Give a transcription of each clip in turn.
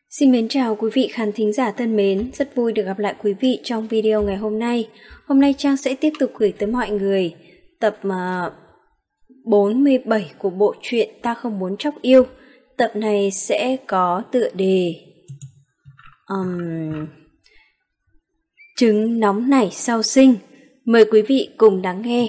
Xin mến chào quý vị khán thính giả thân mến, rất vui được gặp lại quý vị trong video ngày hôm nay. Hôm nay Trang sẽ tiếp tục gửi tới mọi người tập 47 của bộ truyện Ta Không Muốn Chóc Yêu. Tập này sẽ có tựa đề Trứng nóng nảy sau sinh. Mời quý vị cùng lắng nghe.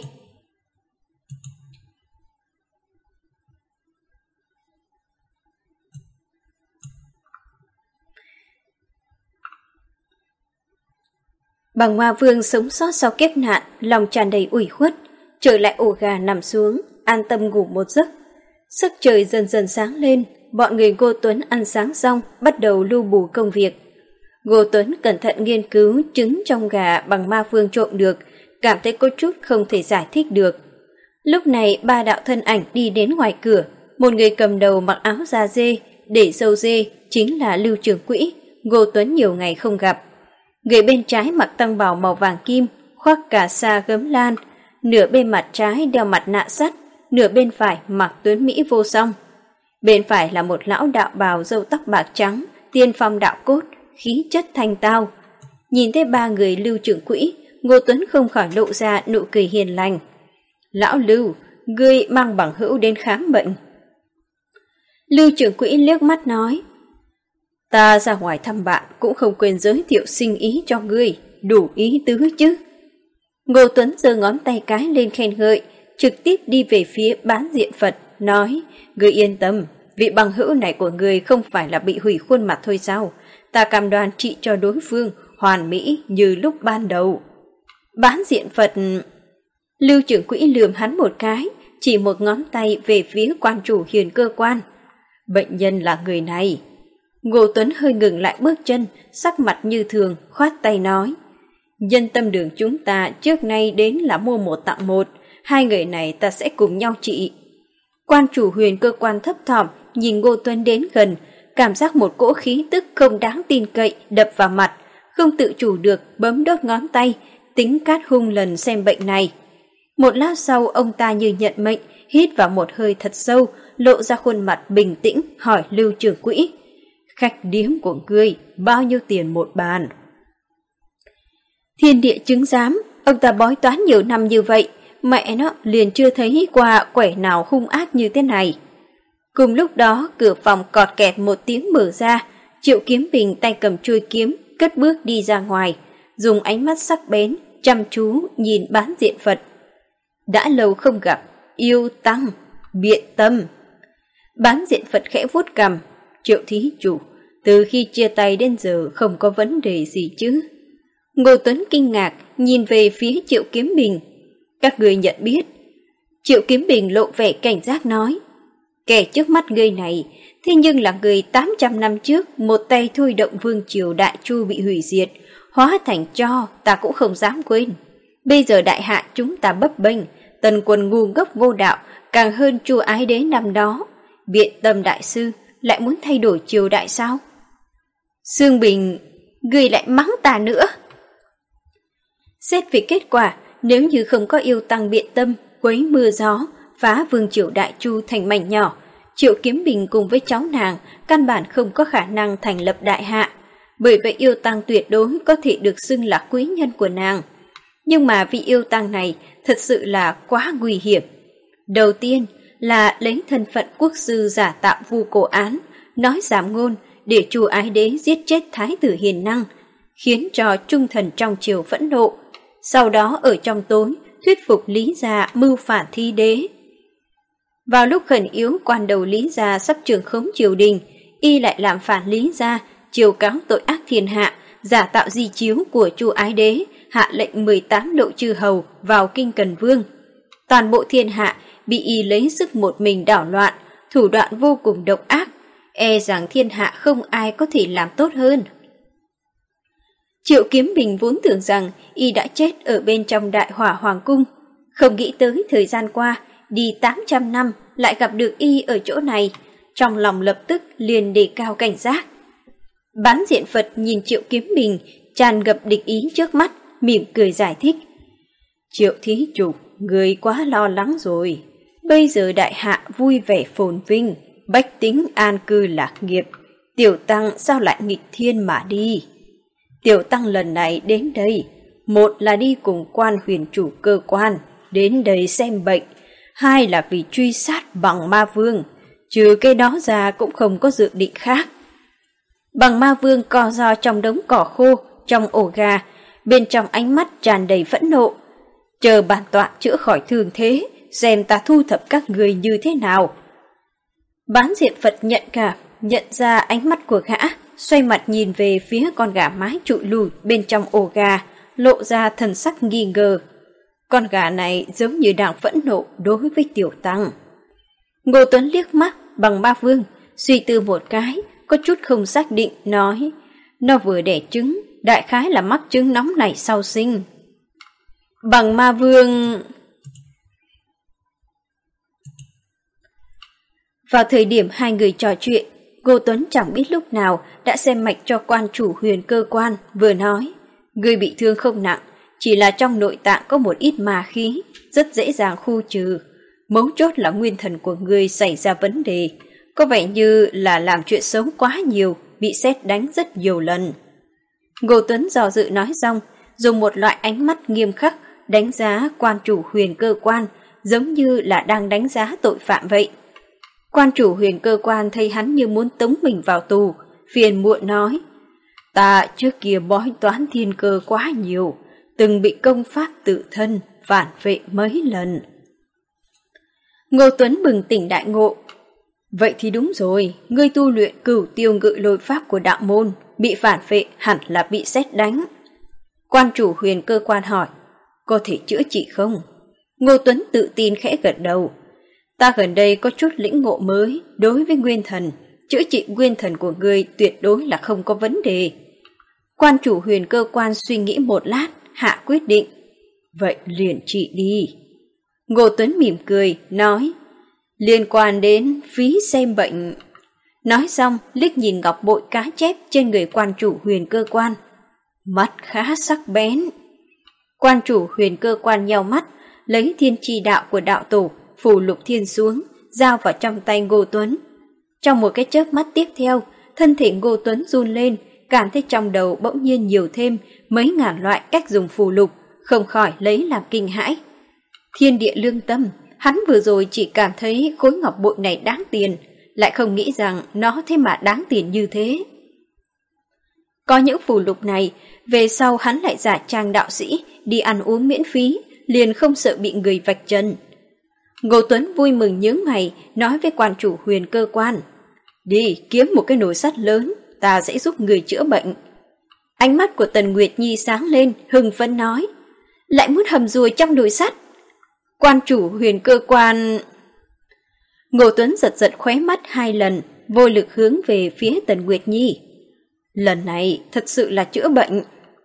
Bằng Ma Vương sống sót sau kiếp nạn, lòng tràn đầy ủy khuất, trở lại ổ gà nằm xuống, an tâm ngủ một giấc. Sắc trời dần dần sáng lên, bọn người Ngô Tuấn ăn sáng xong, bắt đầu lưu bù công việc. Ngô Tuấn cẩn thận nghiên cứu trứng trong gà bằng Ma Vương trộm được, cảm thấy có chút không thể giải thích được. Lúc này ba đạo thân ảnh đi đến ngoài cửa, một người cầm đầu mặc áo da dê, để râu dê, chính là Lưu Trường Quỹ, Ngô Tuấn nhiều ngày không gặp. Người bên trái mặc tăng bào màu vàng kim, khoác cà sa gấm lan, nửa bên mặt trái đeo mặt nạ sắt, nửa bên phải mặc tuấn mỹ vô song. Bên phải là một lão đạo bào râu tóc bạc trắng, tiên phong đạo cốt, khí chất thanh tao. Nhìn thấy ba người Lưu Trưởng Quỹ, Ngô Tuấn không khỏi lộ ra nụ cười hiền lành. Lão Lưu, ngươi mang bằng hữu đến khám bệnh. Lưu Trưởng Quỹ liếc mắt nói, ta ra ngoài thăm bạn cũng không quên giới thiệu sinh ý cho ngươi, đủ ý tứ chứ. Ngô Tuấn giơ ngón tay cái lên khen ngợi, trực tiếp đi về phía Bán Diện Phật, nói, ngươi yên tâm, vị bằng hữu này của ngươi không phải là bị hủy khuôn mặt thôi sao, ta cam đoan trị cho đối phương hoàn mỹ như lúc ban đầu. Bán Diện Phật... Lưu Trưởng Quỹ lườm hắn một cái, chỉ một ngón tay về phía quan chủ Hiền Cơ Quan. Bệnh nhân là người này. Ngô Tuấn hơi ngừng lại bước chân, sắc mặt như thường, khoát tay nói, nhân tâm đường chúng ta trước nay đến là mua một tặng một, hai người này ta sẽ cùng nhau trị. Quan chủ Huyền Cơ Quan thấp thỏm nhìn Ngô Tuấn đến gần, cảm giác một cỗ khí tức không đáng tin cậy đập vào mặt, không tự chủ được bấm đốt ngón tay, tính cát hung lần xem bệnh này. Một lát sau ông ta như nhận mệnh, hít vào một hơi thật sâu, lộ ra khuôn mặt bình tĩnh, hỏi Lưu Trưởng Quỹ, khách điếm của ngươi bao nhiêu tiền một bàn? Thiên địa chứng giám, ông ta bói toán nhiều năm như vậy, mẹ nó liền chưa thấy qua quẻ nào hung ác như thế này. Cùng lúc đó cửa phòng cọt kẹt một tiếng mở ra, Triệu Kiếm Bình tay cầm chuôi kiếm, cất bước đi ra ngoài, dùng ánh mắt sắc bén, chăm chú nhìn Bán Diện Phật. Đã lâu không gặp, yêu tăng, biện tâm. Bán Diện Phật khẽ vuốt cằm, Triệu thí chủ, từ khi chia tay đến giờ không có vấn đề gì chứ? Ngô Tuấn kinh ngạc nhìn về phía Triệu Kiếm Bình. Các người nhận biết. Triệu Kiếm Bình lộ vẻ cảnh giác nói, kẻ trước mắt ngươi này thế nhưng là người 800 năm trước một tay thôi động vương triều Đại Chu bị hủy diệt, hóa thành tro, ta cũng không dám quên. Bây giờ đại hạ chúng ta bấp bênh, tần quần ngu ngốc vô đạo, càng hơn Chu Ái Đế năm đó. Biện tâm đại sư lại muốn thay đổi triều đại sao? Sương Bình, ngươi lại mắng ta nữa. Xét về kết quả, nếu như không có yêu tăng biện tâm, quấy mưa gió, phá vương triều Đại Chu thành mảnh nhỏ, Triệu Kiếm Bình cùng với cháu nàng căn bản không có khả năng thành lập đại hạ. Bởi vậy yêu tăng tuyệt đối có thể được xưng là quý nhân của nàng. Nhưng mà vị yêu tăng này thật sự là quá nguy hiểm. Đầu tiên là lấy thân phận quốc sư giả tạo vu cổ án, nói giảm ngôn để Chu Ái Đế giết chết Thái tử Hiền Năng, khiến cho trung thần trong triều phẫn nộ. Sau đó ở trong tối thuyết phục Lý Gia mưu phản thi đế. Vào lúc khẩn yếu quan đầu Lý Gia sắp trường khống triều đình, y lại làm phản Lý Gia, chiêu cáo tội ác thiên hạ, giả tạo di chiếu của Chu Ái Đế, hạ lệnh 18 lộ chư hầu vào kinh Cần Vương. Toàn bộ thiên hạ bị y lấy sức một mình đảo loạn, thủ đoạn vô cùng độc ác, e rằng thiên hạ không ai có thể làm tốt hơn. Triệu Kiếm Bình vốn tưởng rằng y đã chết ở bên trong Đại Hỏa Hoàng Cung, không nghĩ tới thời gian qua, đi 800 năm lại gặp được y ở chỗ này, trong lòng lập tức liền đề cao cảnh giác. Bán Diện Phật nhìn Triệu Kiếm Bình tràn ngập địch ý trước mắt, mỉm cười giải thích. Triệu thí chủ, người quá lo lắng rồi. Bây giờ đại hạ vui vẻ phồn vinh, bách tính an cư lạc nghiệp, Tiểu Tăng sao lại nghịch thiên mà đi? Tiểu Tăng lần này đến đây, một là đi cùng Quan huyền chủ cơ quan, đến đây xem bệnh, hai là vì truy sát Bằng Ma Vương, trừ cái đó ra cũng không có dự định khác. Bằng Ma Vương co ro trong đống cỏ khô, trong ổ gà, bên trong ánh mắt tràn đầy phẫn nộ. Chờ bản tọa chữa khỏi thương thế, xem ta thu thập các người như thế nào. Bán diện Phật nhận ra ánh mắt của gã, xoay mặt nhìn về phía con gà mái trụi lùi bên trong ổ gà, lộ ra thần sắc nghi ngờ. Con gà này giống như đang phẫn nộ đối với Tiểu Tăng. Ngô Tuấn liếc mắt Bằng Ma Vương, suy tư một cái, có chút không xác định, nói, nó vừa đẻ trứng, đại khái là mắc trứng nóng này sau sinh. Bằng Ma Vương... Vào thời điểm hai người trò chuyện, Ngô Tuấn chẳng biết lúc nào đã xem mạch cho quan chủ huyền cơ quan, vừa nói, người bị thương không nặng, chỉ là trong nội tạng có một ít ma khí, rất dễ dàng khu trừ. Mấu chốt là nguyên thần của người xảy ra vấn đề, có vẻ như là làm chuyện xấu quá nhiều, bị sét đánh rất nhiều lần. Ngô Tuấn dò dự nói xong, dùng một loại ánh mắt nghiêm khắc đánh giá quan chủ huyền cơ quan, giống như là đang đánh giá tội phạm vậy. Quan chủ huyền cơ quan thấy hắn như muốn tống mình vào tù, phiền muộn nói, ta trước kia bói toán thiên cơ quá nhiều, từng bị công pháp tự thân phản vệ mấy lần. Ngô Tuấn bừng tỉnh đại ngộ. Vậy thì đúng rồi, ngươi tu luyện Cửu Tiêu Ngự Lôi pháp của đạo môn, bị phản vệ hẳn là bị sét đánh. Quan chủ huyền cơ quan hỏi, có thể chữa trị không? Ngô Tuấn tự tin khẽ gật đầu. Ta gần đây có chút lĩnh ngộ mới đối với nguyên thần, chữa trị nguyên thần của ngươi tuyệt đối là không có vấn đề. Quan chủ huyền cơ quan suy nghĩ một lát, hạ quyết định. Vậy liền trị đi. Ngô Tuấn mỉm cười, nói, liên quan đến phí xem bệnh. Nói xong, liếc nhìn ngọc bội cá chép trên người quan chủ huyền cơ quan. Mắt khá sắc bén. Quan chủ huyền cơ quan nheo mắt, lấy thiên chi đạo của đạo tổ, phủ lục thiên xuống, giao vào trong tay Ngô Tuấn. Trong một cái chớp mắt tiếp theo, thân thể Ngô Tuấn run lên, cảm thấy trong đầu bỗng nhiên nhiều thêm mấy ngàn loại cách dùng phù lục, không khỏi lấy làm kinh hãi. Thiên địa lương tâm, hắn vừa rồi chỉ cảm thấy khối ngọc bội này đáng tiền, lại không nghĩ rằng nó thế mà đáng tiền như thế. Có những phù lục này, về sau hắn lại giả trang đạo sĩ, đi ăn uống miễn phí, liền không sợ bị người vạch trần. Ngô Tuấn vui mừng nhướng mày, nói với quan chủ huyền cơ quan, đi kiếm một cái nồi sắt lớn, ta sẽ giúp người chữa bệnh. Ánh mắt của Tần Nguyệt Nhi sáng lên, hưng phấn nói, lại muốn hầm ruồi trong nồi sắt. Quan chủ huyền cơ quan... Ngô Tuấn giật giật khóe mắt hai lần, vô lực hướng về phía Tần Nguyệt Nhi. Lần này thật sự là chữa bệnh.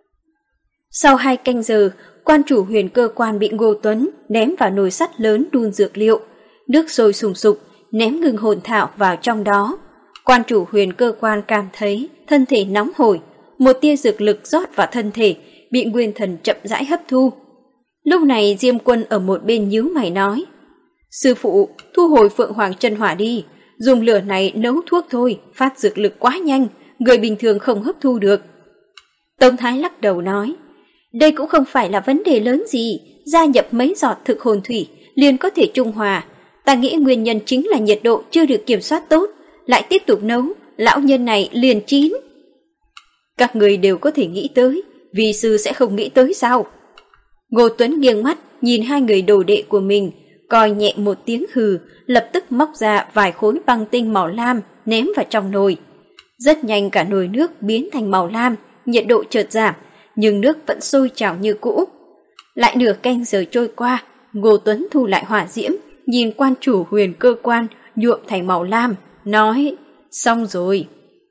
Sau 2 canh giờ, quan chủ huyền cơ quan bị Ngô Tuấn ném vào nồi sắt lớn đun dược liệu. Nước sôi sùng sục, ném ngừng hồn thảo vào trong đó. Quan chủ huyền cơ quan cảm thấy thân thể nóng hổi, một tia dược lực rót vào thân thể, bị nguyên thần chậm rãi hấp thu. Lúc này Diêm Quân ở một bên nhíu mày nói, sư phụ, thu hồi Phượng Hoàng chân hỏa đi, dùng lửa này nấu thuốc thôi, phát dược lực quá nhanh, người bình thường không hấp thu được. Tống Thái lắc đầu nói, đây cũng không phải là vấn đề lớn gì, gia nhập mấy giọt thực hồn thủy liền có thể trung hòa. Ta nghĩ nguyên nhân chính là nhiệt độ chưa được kiểm soát tốt, lại tiếp tục nấu, lão nhân này liền chín. Các người đều có thể nghĩ tới, vì sư sẽ không nghĩ tới sao? Ngô Tuấn nghiêng mắt nhìn hai người đồ đệ của mình, coi nhẹ một tiếng hừ, lập tức móc ra vài khối băng tinh màu lam ném vào trong nồi. Rất nhanh cả nồi nước biến thành màu lam, nhiệt độ chợt giảm, nhưng nước vẫn sôi trào như cũ. Lại nửa canh giờ trôi qua, Ngô Tuấn thu lại hỏa diễm, nhìn quan chủ huyền cơ quan nhuộm thành màu lam, nói, xong rồi.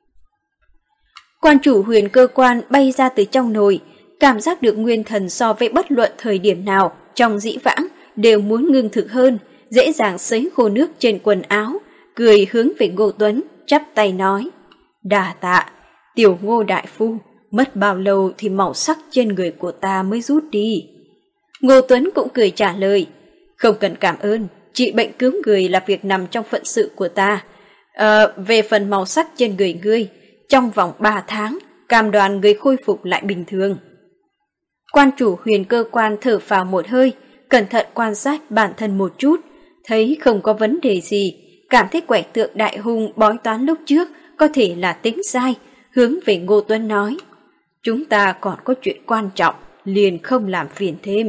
Quan chủ huyền cơ quan bay ra từ trong nồi, cảm giác được nguyên thần so với bất luận thời điểm nào trong dĩ vãng đều muốn ngưng thực hơn, dễ dàng sấy khô nước trên quần áo, cười hướng về Ngô Tuấn, chắp tay nói, đà tạ, tiểu Ngô đại phu, mất bao lâu thì màu sắc trên người của ta mới rút đi. Ngô Tuấn cũng cười trả lời, không cần cảm ơn, trị bệnh cứu người là việc nằm trong phận sự của ta. Về phần màu sắc trên người ngươi, trong vòng 3 tháng, cam đoan ngươi khôi phục lại bình thường. Quan chủ Huyền Cơ Quan thở phào một hơi, cẩn thận quan sát bản thân một chút, thấy không có vấn đề gì, cảm thấy quẻ tượng đại hung bói toán lúc trước có thể là tính sai, hướng về Ngô Tuấn nói, chúng ta còn có chuyện quan trọng, liền không làm phiền thêm.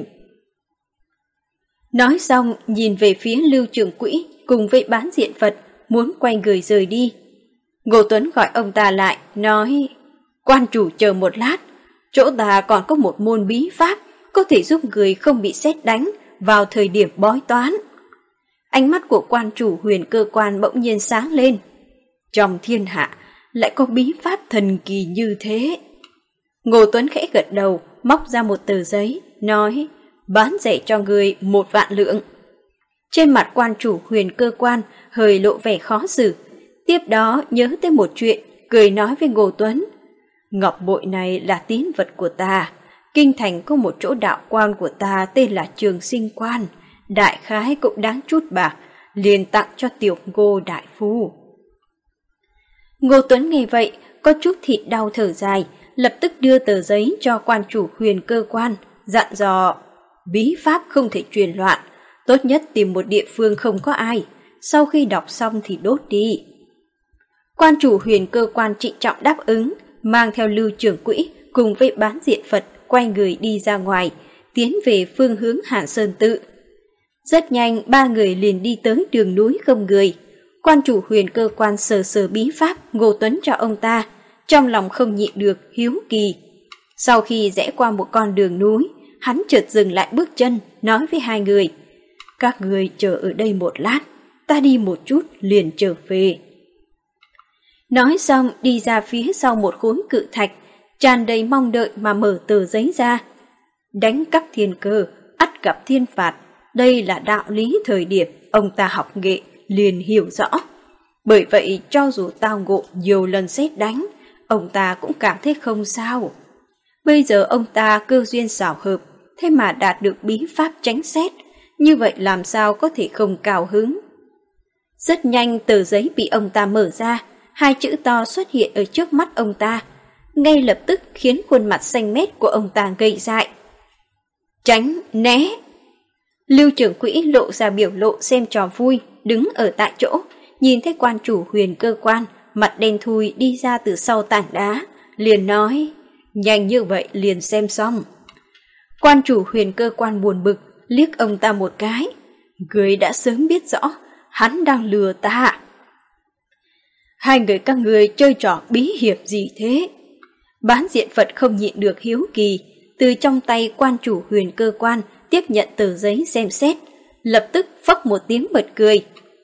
Nói xong, nhìn về phía Lưu Trưởng Quỹ cùng với Bán Diện Phật, muốn quay người rời đi. Ngô Tuấn gọi ông ta lại, nói, quan chủ chờ một lát, chỗ ta còn có một môn bí pháp, có thể giúp người không bị sét đánh vào thời điểm bói toán. Ánh mắt của quan chủ Huyền Cơ Quan bỗng nhiên sáng lên. Trong thiên hạ, lại có bí pháp thần kỳ như thế. Ngô Tuấn khẽ gật đầu, móc ra một tờ giấy, nói, bán rẻ cho người 1 vạn lượng. Trên mặt quan chủ Huyền Cơ Quan hơi lộ vẻ khó xử. Tiếp đó nhớ tới một chuyện, cười nói với Ngô Tuấn, ngọc bội này là tín vật của ta. Kinh thành có một chỗ đạo quan của ta tên là Trường Sinh Quan, đại khái cũng đáng chút bạc, liền tặng cho tiểu Ngô đại phu. Ngô Tuấn nghe vậy, có chút thịt đau thở dài, lập tức đưa tờ giấy cho quan chủ Huyền Cơ Quan, dặn dò, bí pháp không thể truyền loạn, tốt nhất tìm một địa phương không có ai, sau khi đọc xong thì đốt đi. Quan chủ Huyền Cơ Quan trịnh trọng đáp ứng, mang theo Lưu Trưởng Quỹ cùng với Bán Diện Phật quay người đi ra ngoài, tiến về phương hướng Hàn Sơn Tự. Rất nhanh 3 người liền đi tới đường núi không người. Quan chủ Huyền Cơ Quan sờ sờ bí pháp Ngô Tuấn cho ông ta, trong lòng không nhịn được hiếu kỳ. Sau khi rẽ qua một con đường núi, hắn chợt dừng lại bước chân, nói với 2 người, các người chờ ở đây một lát, ta đi một chút liền trở về. Nói xong đi ra phía sau một khối cự thạch, tràn đầy mong đợi mà mở tờ giấy ra. Đánh cắp thiên cơ, ắt gặp thiên phạt, đây là đạo lý thời điểm ông ta học nghệ liền hiểu rõ. Bởi vậy cho dù tao ngộ nhiều lần sét đánh, ông ta cũng cảm thấy không sao. Bây giờ ông ta cơ duyên xảo hợp, thế mà đạt được bí pháp tránh sét, như vậy làm sao có thể không cao hứng. Rất nhanh tờ giấy bị ông ta mở ra, 2 chữ to xuất hiện ở trước mắt ông ta, ngay lập tức khiến khuôn mặt xanh mét của ông ta ngây dại. Tránh, né. Lưu Trưởng Quỹ lộ ra biểu lộ xem trò vui, đứng ở tại chỗ, nhìn thấy quan chủ Huyền Cơ Quan, mặt đen thui đi ra từ sau tảng đá, liền nói, nhanh như vậy liền xem xong. Quan chủ Huyền Cơ Quan buồn bực, liếc ông ta một cái, người đã sớm biết rõ, hắn đang lừa ta. 2 người các người chơi trò bí hiểm gì thế? Bán Diện Phật không nhịn được hiếu kỳ, từ trong tay quan chủ Huyền Cơ Quan tiếp nhận tờ giấy xem xét, lập tức phốc một tiếng bật cười.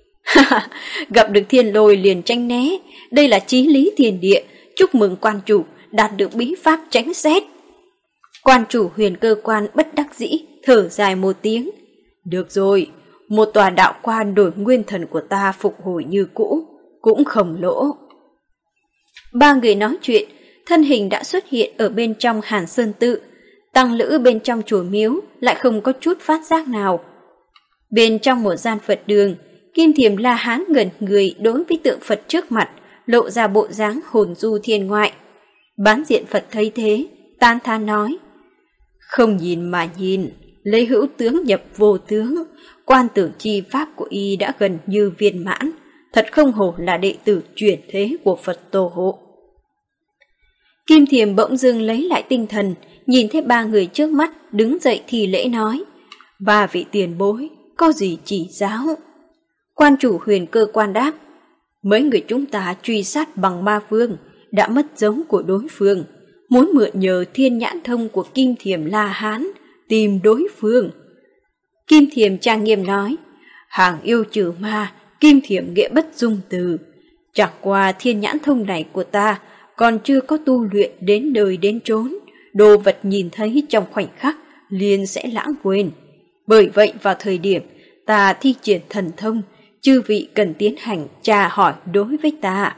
Gặp được thiên lôi liền tranh né, đây là chí lý thiên địa, chúc mừng quan chủ đạt được bí pháp tránh xét. Quan chủ Huyền Cơ Quan bất đắc dĩ, thở dài một tiếng. Được rồi, một tòa đạo quan đổi nguyên thần của ta phục hồi như cũ, cũng không lỗ. 3 người nói chuyện, thân hình đã xuất hiện ở bên trong Hàn Sơn Tự, tăng lữ bên trong chùa miếu lại không có chút phát giác nào. Bên trong một gian Phật đường, Kim Thiềm La Hán ngẩn người đối với tượng Phật trước mặt, lộ ra bộ dáng hồn du thiên ngoại. Bán Diện Phật thấy thế, tán thán nói, không nhìn mà nhìn, lấy hữu tướng nhập vô tướng, quan tưởng chi pháp của y đã gần như viên mãn, thật không hổ là đệ tử chuyển thế của Phật Tổ hộ. Kim Thiềm bỗng dưng lấy lại tinh thần, nhìn thấy 3 người trước mắt, đứng dậy thì lễ nói, 3 vị tiền bối, có gì chỉ giáo? Quan chủ Huyền Cơ Quan đáp, mấy người chúng ta truy sát bằng ma vương, đã mất giống của đối phương, muốn mượn nhờ thiên nhãn thông của Kim Thiềm La Hán, tìm đối phương. Kim Thiềm trang nghiêm nói, hàng yêu trừ ma, Kim Thiềm nghĩa bất dung từ. Chẳng qua thiên nhãn thông này của ta còn chưa có tu luyện đến đời đến chốn, đồ vật nhìn thấy trong khoảnh khắc liền sẽ lãng quên. Bởi vậy vào thời điểm ta thi triển thần thông, chư vị cần tiến hành tra hỏi đối với ta.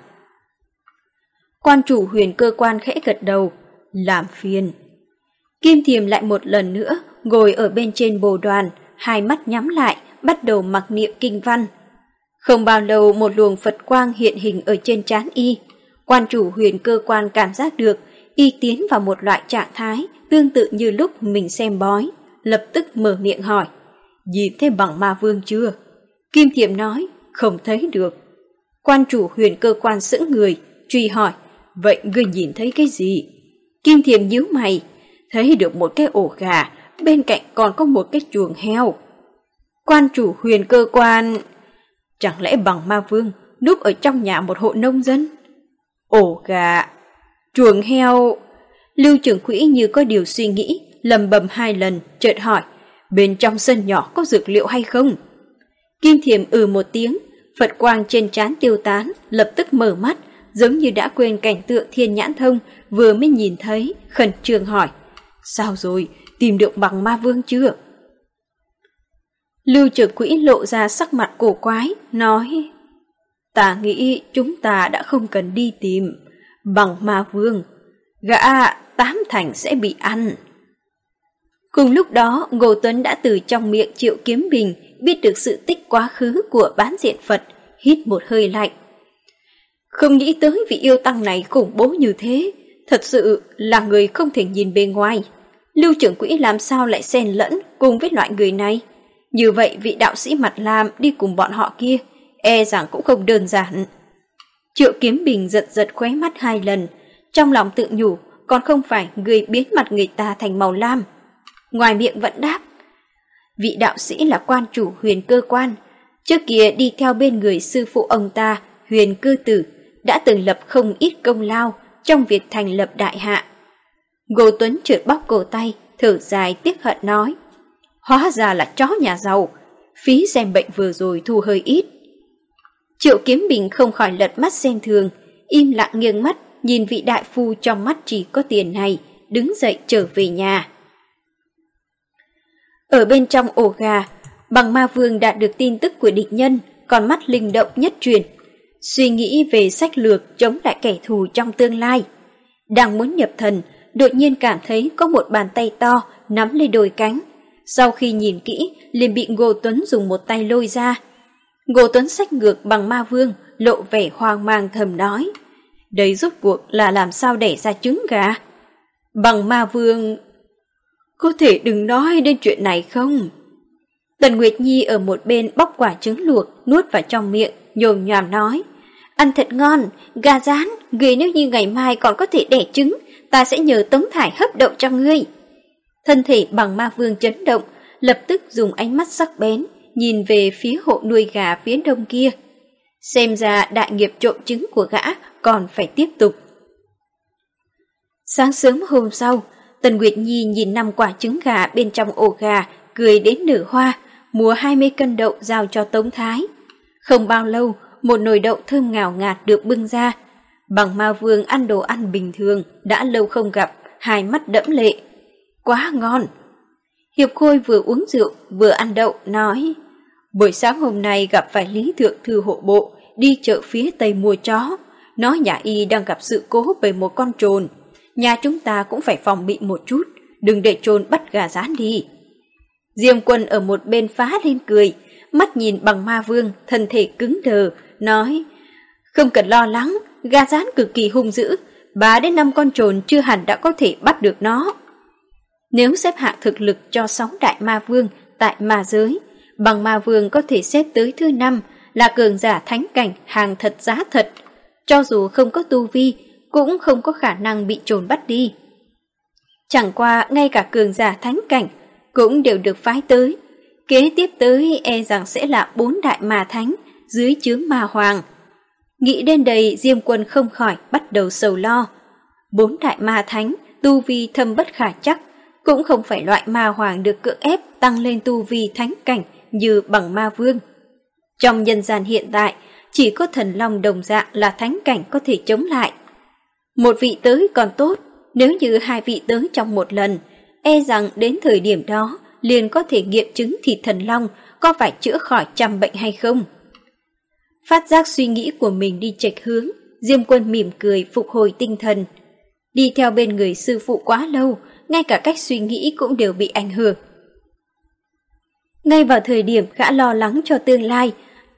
Quan chủ Huyền Cơ Quan khẽ gật đầu, làm phiền. Kim Thiềm lại một lần nữa ngồi ở bên trên bồ đoàn, 2 mắt nhắm lại, bắt đầu mặc niệm kinh văn. Không bao lâu một luồng Phật quang hiện hình ở trên trán y. Quan chủ Huyền Cơ Quan cảm giác được y tiến vào một loại trạng thái tương tự như lúc mình xem bói, lập tức mở miệng hỏi: nhìn thấy Bằng Ma Vương chưa? Kim Thiểm nói: không thấy được. Quan chủ Huyền Cơ Quan sững người, truy hỏi: vậy ngươi nhìn thấy cái gì? Kim Thiểm nhíu mày: thấy được một cái ổ gà, bên cạnh còn có một cái chuồng heo. Quan chủ Huyền Cơ Quan: chẳng lẽ Bằng Ma Vương núp ở trong nhà một hộ nông dân? Ổ gà, chuồng heo. Lưu Trưởng Quỹ như có điều suy nghĩ, lầm bầm 2 lần, chợt hỏi: bên trong sân nhỏ có dược liệu hay không? Kim Thiểm một tiếng, Phật quang trên trán tiêu tán, lập tức mở mắt, giống như đã quên cảnh tượng Thiên Nhãn Thông vừa mới nhìn thấy, khẩn trương hỏi: sao rồi, tìm được Bằng Ma Vương chưa? Lưu Trưởng Quỹ lộ ra sắc mặt cổ quái, nói: ta nghĩ chúng ta đã không cần đi tìm Bằng Ma Vương, gã 8 thành sẽ bị ăn. Cùng lúc đó, Ngô Tuấn đã từ trong miệng Triệu Kiếm Bình biết được sự tích quá khứ của Bán Diện Phật, hít một hơi lạnh. Không nghĩ tới vị yêu tăng này khủng bố như thế, thật sự là người không thể nhìn bề ngoài. Lưu Trưởng Quỹ làm sao lại xen lẫn cùng với loại người này? Như vậy vị đạo sĩ mặt lam đi cùng bọn họ kia, e rằng cũng không đơn giản. Triệu Kiếm Bình giật giật khóe mắt 2 lần, trong lòng tự nhủ, còn không phải người biến mặt người ta thành màu lam. Ngoài miệng vẫn đáp: vị đạo sĩ là quan chủ Huyền Cơ Quan, trước kia đi theo bên người sư phụ ông ta, Huyền Cơ Tử, đã từng lập không ít công lao trong việc thành lập đại hạ. Ngô Tuấn trượt bóc cổ tay, thở dài tiếc hận nói: hóa ra là chó nhà giàu, phí xem bệnh vừa rồi thu hơi ít. Triệu Kiếm Bình không khỏi lật mắt xem thường, im lặng nghiêng mắt nhìn vị đại phu trong mắt chỉ có tiền này, đứng dậy trở về nhà. Ở bên trong ổ gà, Bằng Ma Vương đã được tin tức của địch nhân, con mắt linh động nhất truyền, suy nghĩ về sách lược chống lại kẻ thù trong tương lai. Đang muốn nhập thần, đột nhiên cảm thấy có một bàn tay to nắm lấy đôi cánh. Sau khi nhìn kỹ, liền bị Ngô Tuấn dùng một tay lôi ra. Ngô Tuấn xách ngược Bằng Ma Vương, lộ vẻ hoang mang thầm nói: đây rốt cuộc là làm sao đẻ ra trứng gà? Bằng Ma Vương: có thể đừng nói đến chuyện này không? Tần Nguyệt Nhi ở một bên bóc quả trứng luộc, nuốt vào trong miệng, nhồm nhoàm nói: ăn thật ngon, gà rán, người nếu như ngày mai còn có thể đẻ trứng, ta sẽ nhờ Tống Thải hấp đậu cho ngươi. Thân thể Bằng Ma Vương chấn động, lập tức dùng ánh mắt sắc bén, nhìn về phía hộ nuôi gà phía đông kia. Xem ra đại nghiệp trộm trứng của gã còn phải tiếp tục. Sáng sớm hôm sau, Tần Nguyệt Nhi nhìn 5 quả trứng gà bên trong ổ gà, cười đến nở hoa, mua 20 cân đậu giao cho Tống Thái. Không bao lâu, một nồi đậu thơm ngào ngạt được bưng ra. Bằng Ma Vương ăn đồ ăn bình thường, đã lâu không gặp, 2 mắt đẫm lệ. Quá ngon! Hiệp Khôi vừa uống rượu, vừa ăn đậu, nói: buổi sáng hôm nay gặp phải Lý Thượng Thư hộ bộ, đi chợ phía Tây mua chó. Nói nhà y đang gặp sự cố về một con trồn. Nhà chúng ta cũng phải phòng bị một chút, đừng để trồn bắt gà rán đi. Diêm Quân ở một bên phá lên cười, mắt nhìn Bằng Ma Vương, thân thể cứng đờ, nói: không cần lo lắng, gà rán cực kỳ hung dữ, 3 đến 5 con trồn chưa hẳn đã có thể bắt được nó. Nếu xếp hạng thực lực cho 6 đại ma vương tại ma giới, Bằng Ma Vương có thể xếp tới thứ 5, là cường giả thánh cảnh hàng thật giá thật. Cho dù không có tu vi, cũng không có khả năng bị trồn bắt đi. Chẳng qua ngay cả cường giả thánh cảnh cũng đều được phái tới. Kế tiếp tới e rằng sẽ là 4 đại ma thánh dưới chướng ma hoàng. Nghĩ đến đây, Diêm Quân không khỏi bắt đầu sầu lo. 4 đại ma thánh tu vi thâm bất khả chắc, cũng không phải loại ma hoàng được cưỡng ép tăng lên tu vi thánh cảnh như Bằng Ma Vương. Trong nhân gian hiện tại, chỉ có thần long đồng dạng là thánh cảnh có thể chống lại. Một vị tới còn tốt, nếu như 2 vị tới trong một lần, e rằng đến thời điểm đó liền có thể nghiệm chứng thịt thần long có phải chữa khỏi trăm bệnh hay không. Phát giác suy nghĩ của mình đi chệch hướng, Diêm Quân mỉm cười phục hồi tinh thần. Đi theo bên người sư phụ quá lâu, ngay cả cách suy nghĩ cũng đều bị ảnh hưởng. Ngay vào thời điểm gã lo lắng cho tương lai,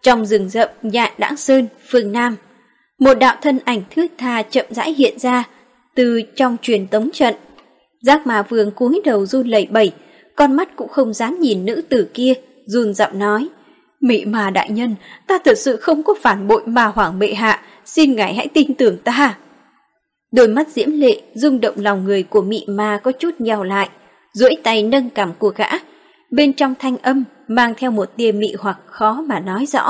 trong rừng rậm Nhạn Đãng Sơn, phương Nam. Một đạo thân ảnh thướt tha chậm rãi hiện ra từ trong truyền tống trận. Giác Ma Vương cúi đầu run lẩy bẩy, con mắt cũng không dám nhìn nữ tử kia, run giọng nói: Mị Ma đại nhân, ta thật sự không có phản bội Ma Hoàng bệ hạ, xin ngài hãy tin tưởng ta. Đôi mắt diễm lệ rung động lòng người của Mị Ma có chút nheo lại, duỗi tay nâng cằm của gã, bên trong thanh âm mang theo một tia mị hoặc khó mà nói rõ.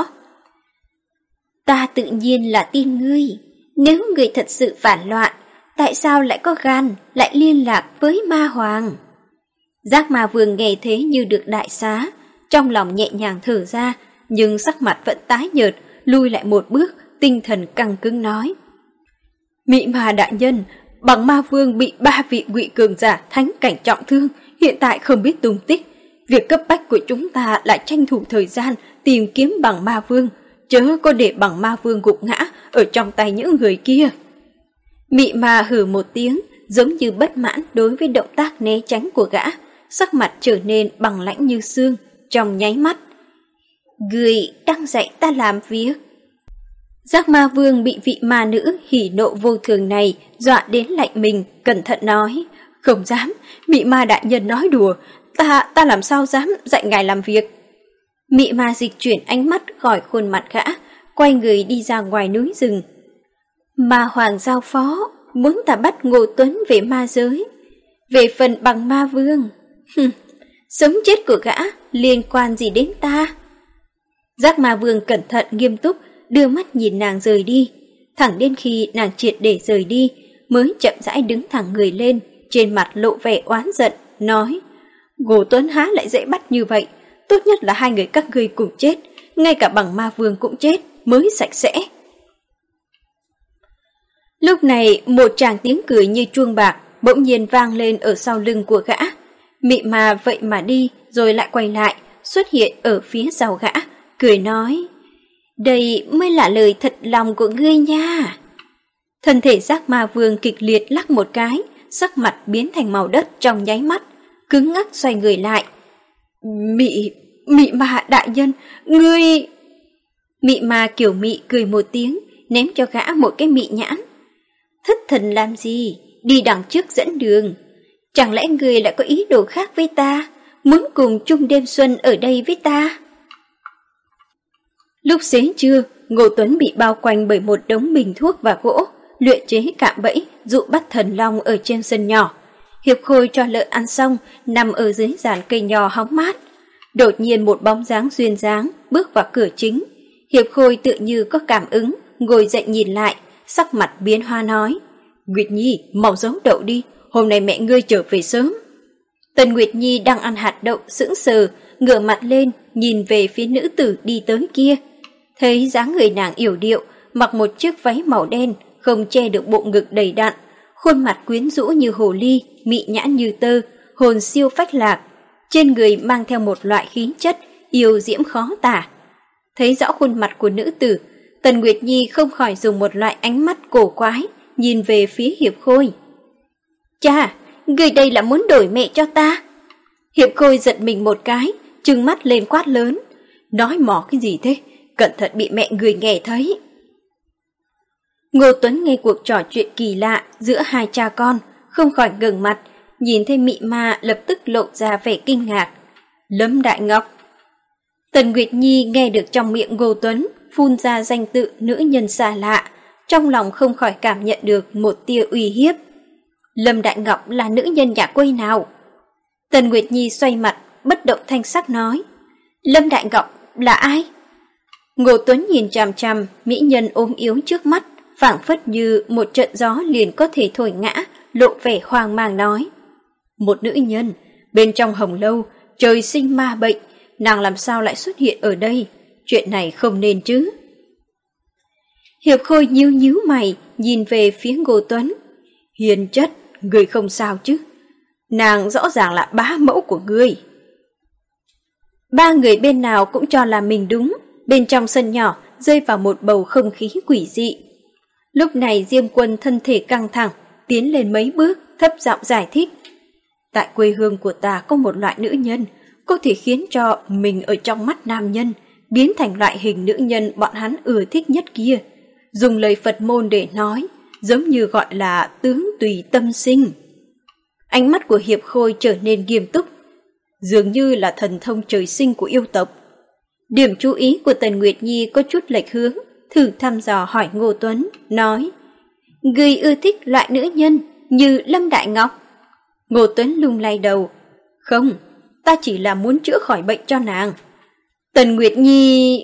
Ta tự nhiên là tin ngươi, nếu ngươi thật sự phản loạn, tại sao lại có gan lại liên lạc với Ma Hoàng? Giác Ma Vương nghe thế như được đại xá, trong lòng nhẹ nhàng thở ra, nhưng sắc mặt vẫn tái nhợt, lui lại một bước, tinh thần căng cứng nói: Mị Ma đại nhân, Bằng Ma Vương bị 3 vị ngụy cường giả thánh cảnh trọng thương, hiện tại không biết tung tích. Việc cấp bách của chúng ta là tranh thủ thời gian tìm kiếm Bằng Ma Vương, chớ có để Bằng Ma Vương gục ngã ở trong tay những người kia. Mị Ma hừ một tiếng, giống như bất mãn đối với động tác né tránh của gã, sắc mặt trở nên bằng lãnh như xương, trong nháy mắt. Người đang dạy ta làm việc. Giác Ma Vương bị vị ma nữ hỉ nộ vô thường này dọa đến lạnh mình, cẩn thận nói: Không dám, Mị Ma đại nhân nói đùa, ta làm sao dám dạy ngài làm việc. Mị Ma dịch chuyển ánh mắt khỏi khuôn mặt gã, quay người đi ra ngoài núi rừng. Ma Hoàng giao phó, muốn ta bắt Ngô Tuấn về ma giới. Về phần Bằng Ma Vương, sống chết của gã liên quan gì đến ta? Giác Ma Vương cẩn thận nghiêm túc, đưa mắt nhìn nàng rời đi, thẳng đến khi nàng triệt để rời đi, mới chậm rãi đứng thẳng người lên, trên mặt lộ vẻ oán giận, nói: Ngô Tuấn há lại dễ bắt như vậy, tốt nhất là hai người các ngươi cùng chết, ngay cả Bằng Ma Vương cũng chết, mới sạch sẽ. Lúc này, một tràng tiếng cười như chuông bạc bỗng nhiên vang lên ở sau lưng của gã. Mị Ma vậy mà đi, rồi lại quay lại, xuất hiện ở phía sau gã, cười nói: Đây mới là lời thật lòng của ngươi nha. Thân thể Giác Ma Vương kịch liệt lắc một cái, sắc mặt biến thành màu đất trong nháy mắt, cứng ngắc xoay người lại. Mị Ma đại nhân, ngươi... Mị Ma kiểu mị cười một tiếng, ném cho gã một cái mị nhãn. Thất thần làm gì, đi đằng trước dẫn đường. Chẳng lẽ ngươi lại có ý đồ khác với ta, muốn cùng chung đêm xuân ở đây với ta? Lúc xế trưa, Ngô Tuấn bị bao quanh bởi một đống bình thuốc và gỗ, luyện chế cạm bẫy, dụ bắt thần long ở trên sân nhỏ. Hiệp Khôi cho lợn ăn xong, nằm ở dưới giàn cây nho hóng mát. Đột nhiên một bóng dáng duyên dáng bước vào cửa chính. Hiệp Khôi tự như có cảm ứng, ngồi dậy nhìn lại, sắc mặt biến hoa nói: Nguyệt Nhi, mau giấu đậu đi, hôm nay mẹ ngươi trở về sớm. Tần Nguyệt Nhi đang ăn hạt đậu sững sờ, ngửa mặt lên nhìn về phía nữ tử đi tới kia. Thấy dáng người nàng yểu điệu, mặc một chiếc váy màu đen, không che được bộ ngực đầy đặn, khuôn mặt quyến rũ như hồ ly, mị nhãn như tơ, hồn siêu phách lạc, trên người mang theo một loại khí chất yêu diễm khó tả. Thấy rõ khuôn mặt của nữ tử, Tần Nguyệt Nhi không khỏi dùng một loại ánh mắt cổ quái nhìn về phía Hiệp Khôi. Cha, người đây là muốn đổi mẹ cho ta? Hiệp Khôi giận mình một cái, trừng mắt lên quát lớn: Nói mỏ cái gì thế, cẩn thận bị mẹ người nghe thấy. Ngô Tuấn nghe cuộc trò chuyện kỳ lạ giữa hai cha con, không khỏi ngẩng mặt, nhìn thấy Mị Ma lập tức lộ ra vẻ kinh ngạc. Lâm Đại Ngọc. Tần Nguyệt Nhi nghe được trong miệng Ngô Tuấn phun ra danh tự nữ nhân xa lạ, trong lòng không khỏi cảm nhận được một tia uy hiếp. Lâm Đại Ngọc là nữ nhân nhà quê nào? Tần Nguyệt Nhi xoay mặt, bất động thanh sắc nói: Lâm Đại Ngọc là ai? Ngô Tuấn nhìn chằm chằm mỹ nhân ốm yếu trước mắt, phảng phất như một trận gió liền có thể thổi ngã, lộ vẻ hoang mang nói: Một nữ nhân, bên trong hồng lâu, trời sinh ma bệnh, nàng làm sao lại xuất hiện ở đây? Chuyện này không nên chứ. Hiệp Khôi nhíu nhíu mày, nhìn về phía Ngô Tuấn. Hiền chất, người không sao chứ? Nàng rõ ràng là bá mẫu của ngươi. Ba người bên nào cũng cho là mình đúng, bên trong sân nhỏ rơi vào một bầu không khí quỷ dị. Lúc này Diêm Quân thân thể căng thẳng, tiến lên mấy bước, thấp giọng giải thích. Tại quê hương của ta có một loại nữ nhân, có thể khiến cho mình ở trong mắt nam nhân biến thành loại hình nữ nhân bọn hắn ưa thích nhất kia. Dùng lời Phật môn để nói, giống như gọi là tướng tùy tâm sinh. Ánh mắt của Hiệp Khôi trở nên nghiêm túc, dường như là thần thông trời sinh của yêu tộc. Điểm chú ý của Tần Nguyệt Nhi có chút lệch hướng, thử thăm dò hỏi Ngô Tuấn, nói: "Ngươi ưa thích loại nữ nhân như Lâm Đại Ngọc?" Ngô Tuấn lung lay đầu: "Không, ta chỉ là muốn chữa khỏi bệnh cho nàng." Tần Nguyệt Nhi...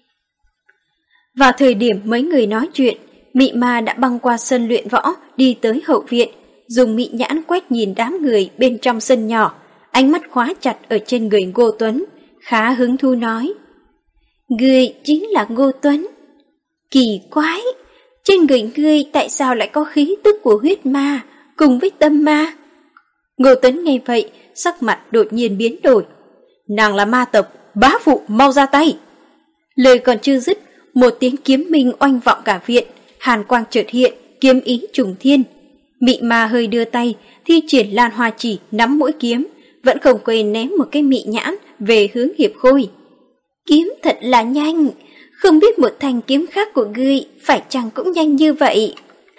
Vào thời điểm mấy người nói chuyện, Mị Ma đã băng qua sân luyện võ đi tới hậu viện, dùng mị nhãn quét nhìn đám người bên trong sân nhỏ, ánh mắt khóa chặt ở trên người Ngô Tuấn, khá hứng thú nói: "Ngươi chính là Ngô Tuấn. Kỳ quái, trên người ngươi tại sao lại có khí tức của huyết ma cùng với tâm ma?" Ngô Tuấn nghe vậy, sắc mặt đột nhiên biến đổi. "Nàng là ma tộc, bá phụ mau ra tay." Lời còn chưa dứt, một tiếng kiếm minh oanh vọng cả viện, hàn quang chợt hiện, kiếm ý trùng thiên. Mị Ma hơi đưa tay, thi triển Lan Hoa Chỉ nắm mũi kiếm, vẫn không quên ném một cái mị nhãn về hướng Hiệp Khôi. "Kiếm thật là nhanh, không biết một thanh kiếm khác của ngươi phải chăng cũng nhanh như vậy?"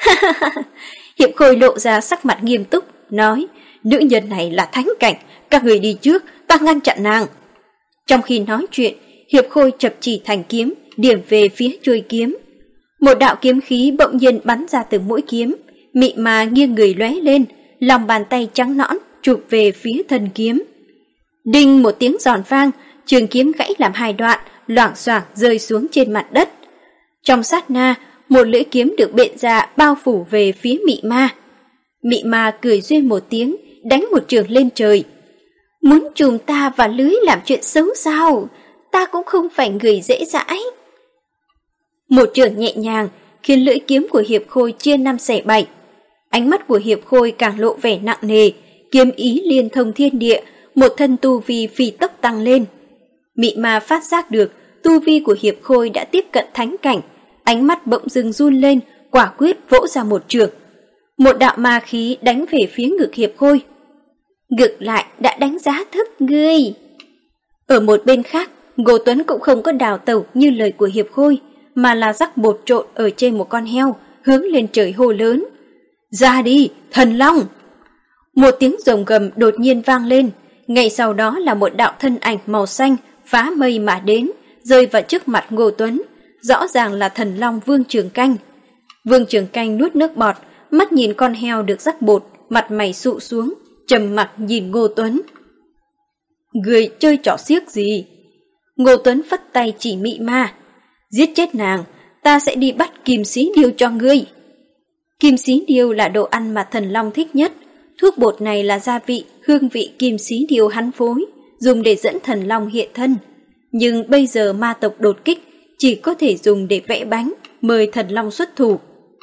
Hiệp Khôi lộ ra sắc mặt nghiêm túc, nói: "Nữ nhân này là thánh cảnh, các người đi trước, ta ngăn chặn nàng." Trong khi nói chuyện, Hiệp Khôi chập chỉ thành kiếm, điểm về phía chuôi kiếm. Một đạo kiếm khí bỗng nhiên bắn ra từ mũi kiếm, Mị Ma nghiêng người lóe lên, lòng bàn tay trắng nõn chụp về phía thân kiếm. Đinh một tiếng giòn vang, trường kiếm gãy làm hai đoạn, loảng xoảng rơi xuống trên mặt đất. Trong sát na, một lưỡi kiếm được bện ra bao phủ về phía Mị Ma. Mị Ma cười duyên một tiếng, đánh một trường lên trời. "Muốn chùm ta vào lưới làm chuyện xấu sao? Ta cũng không phải người dễ dãi." Một trường nhẹ nhàng khiến lưỡi kiếm của Hiệp Khôi chia năm xẻ bảy. Ánh mắt của Hiệp Khôi càng lộ vẻ nặng nề, kiếm ý liên thông thiên địa, một thân tu vi phi tốc tăng lên. Mị Ma phát giác được tu vi của Hiệp Khôi đã tiếp cận thánh cảnh, ánh mắt bỗng dưng run lên, quả quyết vỗ ra một trường. Một đạo ma khí đánh về phía ngực Hiệp Khôi. "Ngược lại đã đánh giá thấp ngươi." Ở một bên khác, Ngô Tuấn cũng không có đào tẩu như lời của Hiệp Khôi, mà là rắc bột trộn ở trên một con heo, hướng lên trời hô lớn: "Ra đi, thần long!" Một tiếng rồng gầm đột nhiên vang lên, ngay sau đó là một đạo thân ảnh màu xanh phá mây mà đến, rơi vào trước mặt Ngô Tuấn, rõ ràng là thần long Vương Trường Canh. Vương Trường Canh nuốt nước bọt, mắt nhìn con heo được rắc bột, mặt mày sụ xuống, trầm mặc nhìn Ngô Tuấn. "Người chơi trò xiếc gì?" Ngô Tuấn phất tay chỉ Mị Ma: "Giết chết nàng, ta sẽ đi bắt kim xí điêu cho ngươi." Kim xí điêu là đồ ăn mà thần long thích nhất. Thuốc bột này là gia vị, hương vị kim xí điêu hắn phối, dùng để dẫn thần long hiện thân. Nhưng bây giờ ma tộc đột kích, chỉ có thể dùng để vẽ bánh, mời thần long xuất thủ.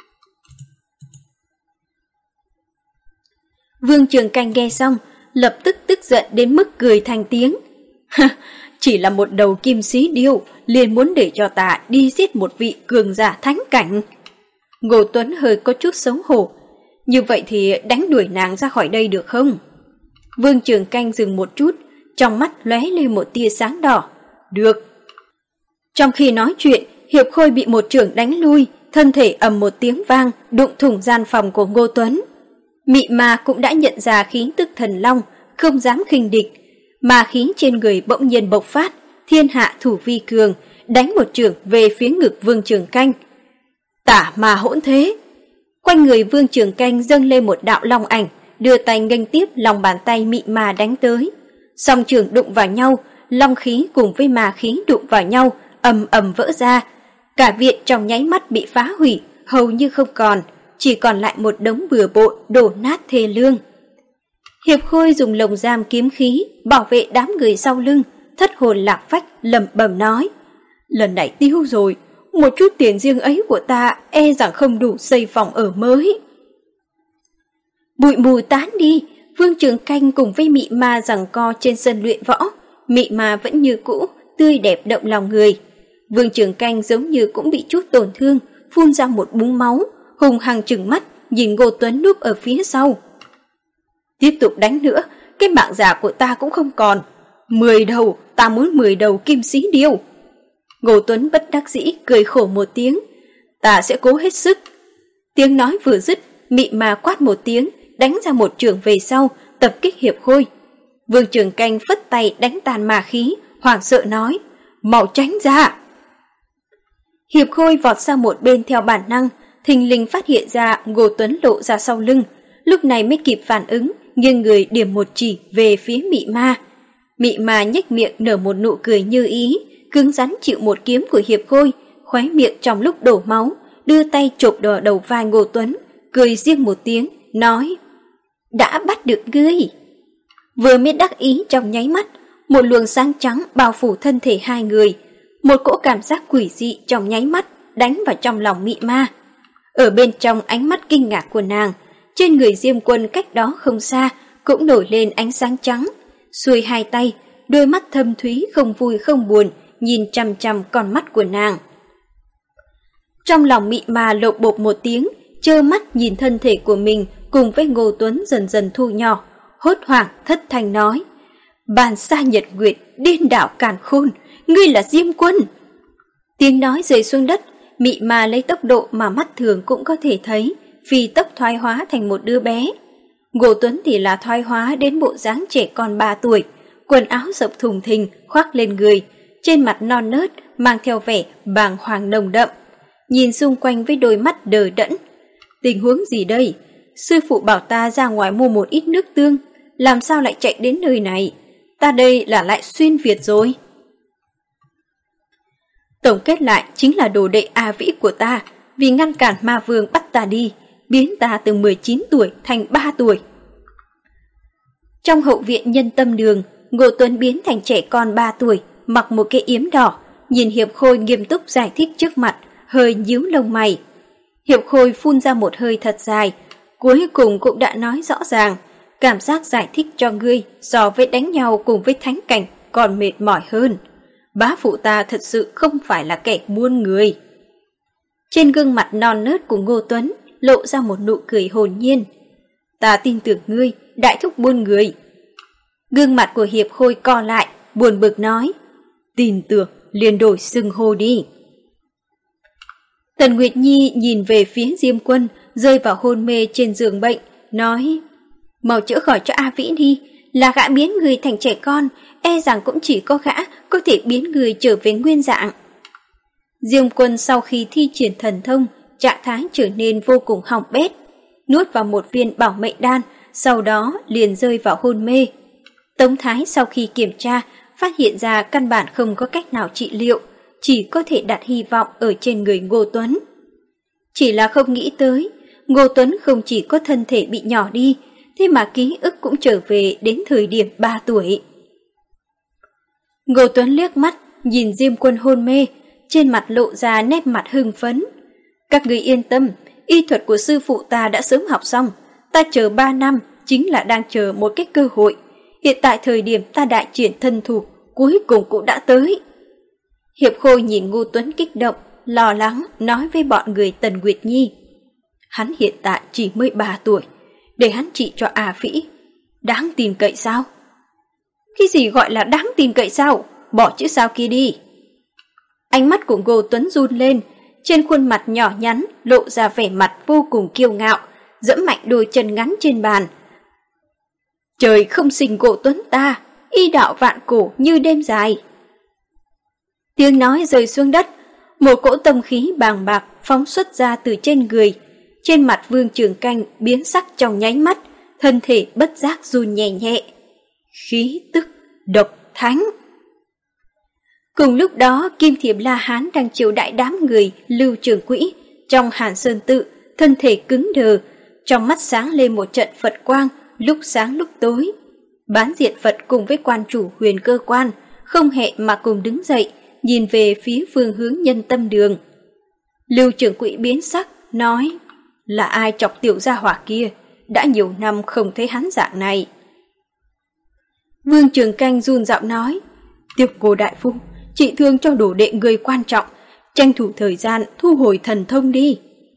Vương Trường Canh nghe xong, lập tức tức giận đến mức cười thành tiếng. "Chỉ là một đầu kim xí điêu, liền muốn để cho ta đi giết một vị cường giả thánh cảnh." Ngô Tuấn hơi có chút xấu hổ. "Như vậy thì đánh đuổi nàng ra khỏi đây được không?" Vương Trường Canh dừng một chút, trong mắt lóe lên một tia sáng đỏ. "Được." Trong khi nói chuyện, Hiệp Khôi bị một chưởng đánh lui, thân thể ầm một tiếng vang, đụng thủng gian phòng của Ngô Tuấn. Mị Ma cũng đã nhận ra khí tức thần long, không dám khinh địch. Ma khí trên người bỗng nhiên bộc phát, thiên hạ thủ vi cường, đánh một chưởng về phía ngực Vương Trường Canh. Tả ma hỗn thế! Quanh người Vương Trường Canh dâng lên một đạo long ảnh, đưa tay nghênh tiếp lòng bàn tay Mị Ma đánh tới. Song chưởng đụng vào nhau, long khí cùng với ma khí đụng vào nhau, ầm ầm vỡ ra. Cả viện trong nháy mắt bị phá hủy, hầu như không còn, chỉ còn lại một đống bừa bộn đổ nát thê lương. Hiệp Khôi dùng lồng giam kiếm khí bảo vệ đám người sau lưng, thất hồn lạc phách lẩm bẩm nói: "Lần này tiêu rồi, một chút tiền riêng ấy của ta e rằng không đủ xây phòng ở mới." Bụi mù tán đi, Vương Trường Canh cùng với Mị Ma giằng co trên sân luyện võ. Mị Ma vẫn như cũ, tươi đẹp động lòng người. Vương Trường Canh giống như cũng bị chút tổn thương, phun ra một búng máu, hùng hăng trừng mắt nhìn Ngô Tuấn núp ở phía sau. "Tiếp tục đánh nữa, cái mạng già của ta cũng không còn. 10 đầu, ta muốn 10 đầu kim xí điêu." Ngô Tuấn bất đắc dĩ cười khổ một tiếng. Ta sẽ cố hết sức. Tiếng nói vừa dứt, Mị Ma quát một tiếng, đánh ra một chưởng về sau, tập kích Hiệp Khôi. Vương Trường Canh phất tay đánh tàn ma khí, hoảng sợ nói, mau tránh ra. Hiệp Khôi vọt sang một bên theo bản năng, thình lình phát hiện ra Ngô Tuấn lộ ra sau lưng, lúc này mới kịp phản ứng, nghiêng người điểm một chỉ về phía Mị Ma. Mị Ma nhếch miệng nở một nụ cười như ý, cứng rắn chịu một kiếm của Hiệp Khôi, khóe miệng trong lúc đổ máu, đưa tay chộp đỏ đầu vai Ngô Tuấn, cười riêng một tiếng, nói, đã bắt được ngươi. Vừa mới đắc ý trong nháy mắt, một luồng sáng trắng bao phủ thân thể hai người, một cỗ cảm giác quỷ dị trong nháy mắt đánh vào trong lòng Mị Ma. Ở bên trong ánh mắt kinh ngạc của nàng, trên người Diêm Quân cách đó không xa cũng nổi lên ánh sáng trắng, xuôi hai tay, đôi mắt thâm thúy không vui không buồn nhìn chằm chằm con mắt của nàng. Trong lòng Mị Ma lộp bộp một tiếng, trơ mắt nhìn thân thể của mình cùng với Ngô Tuấn dần dần thu nhỏ, hốt hoảng thất thanh nói, Bàn Sa Nhật Nguyệt, điên đảo càn khôn, ngươi là Diêm Quân. Tiếng nói rơi xuống đất, Mị Ma lấy tốc độ mà mắt thường cũng có thể thấy, phi tốc thoái hóa thành một đứa bé. Ngô Tuấn thì là thoái hóa đến bộ dáng trẻ con 3 tuổi, quần áo rộng thùng thình khoác lên người, trên mặt non nớt mang theo vẻ bàng hoàng nồng đậm, nhìn xung quanh với đôi mắt đờ đẫn. Tình huống gì đây? Sư phụ bảo ta ra ngoài mua một ít nước tương, làm sao lại chạy đến nơi này? Ta đây là lại xuyên Việt rồi. Tổng kết lại chính là đồ đệ A Vĩ của ta, vì ngăn cản ma vương bắt ta đi, biến ta từ 19 tuổi thành 3 tuổi. Trong hậu viện Nhân Tâm Đường, Ngô Tuấn biến thành trẻ con 3 tuổi, mặc một cái yếm đỏ, nhìn Hiệp Khôi nghiêm túc giải thích trước mặt, hơi nhíu lông mày. Hiệp Khôi phun ra một hơi thật dài, cuối cùng cũng đã nói rõ ràng, cảm giác giải thích cho ngươi so với đánh nhau cùng với thánh cảnh còn mệt mỏi hơn. Bá phụ ta thật sự không phải là kẻ buôn người. Trên gương mặt non nớt của Ngô Tuấn lộ ra một nụ cười hồn nhiên. Ta tin tưởng ngươi, đại thúc buôn người. Gương mặt của Hiệp Khôi co lại, buồn bực nói, tin tưởng liền đổi xưng hô đi. Tần Nguyệt Nhi nhìn về phía Diêm Quân, rơi vào hôn mê trên giường bệnh, nói, mau chữa khỏi cho A Vĩ đi, là gã biến người thành trẻ con, e rằng cũng chỉ có gã có thể biến người trở về nguyên dạng. Diêm Quân sau khi thi triển thần thông, trạng thái trở nên vô cùng hỏng bét, nuốt vào một viên bảo mệnh đan, sau đó liền rơi vào hôn mê. Tống Thái sau khi kiểm tra, phát hiện ra căn bản không có cách nào trị liệu, chỉ có thể đặt hy vọng ở trên người Ngô Tuấn. Chỉ là không nghĩ tới, Ngô Tuấn không chỉ có thân thể bị nhỏ đi, thế mà ký ức cũng trở về đến thời điểm 3 tuổi. Ngô Tuấn liếc mắt, nhìn Diêm Quân hôn mê, trên mặt lộ ra nét mặt hưng phấn. Các người yên tâm, y thuật của sư phụ ta đã sớm học xong, ta chờ 3 năm chính là đang chờ một cái cơ hội. Hiện tại thời điểm ta đại triển thân thủ, cuối cùng cũng đã tới. Hiệp Khôi nhìn Ngô Tuấn kích động, lo lắng nói với bọn người Tần Nguyệt Nhi. Hắn hiện tại chỉ mới 3 tuổi, để hắn trị cho A Vĩ. Đáng tin cậy sao? Cái gì gọi là đáng tin cậy sao? Bỏ chữ sao kia đi. Ánh mắt của Ngô Tuấn run lên, trên khuôn mặt nhỏ nhắn lộ ra vẻ mặt vô cùng kiêu ngạo, dẫm mạnh đôi chân ngắn trên bàn. Trời không sinh Ngô Tuấn ta, y đạo vạn cổ như đêm dài. Tiếng nói rơi xuống đất, một cỗ tâm khí bàng bạc phóng xuất ra từ trên người. Trên mặt Vương Trường Canh biến sắc trong nháy mắt, thân thể bất giác run nhẹ nhẹ. Khí tức độc thánh. Cùng lúc đó, Kim Thiểm La Hán đang chiều đại đám người Lưu Trường Quỹ trong Hàn Sơn Tự, thân thể cứng đờ, trong mắt sáng lên một trận Phật quang, lúc sáng lúc tối. Bán Diệt Phật cùng với quan chủ Huyền Cơ Quan không hẹn mà cùng đứng dậy, nhìn về phía phương hướng Nhân Tâm Đường. Lưu Trường Quỹ biến sắc, nói, là ai chọc tiểu gia hỏa kia, đã nhiều năm không thấy hắn dạng này. Vương Trường Canh run giọng nói, Tiếp Cô đại phu, trị thương cho đồ đệ người quan trọng, tranh thủ thời gian thu hồi thần thông đi.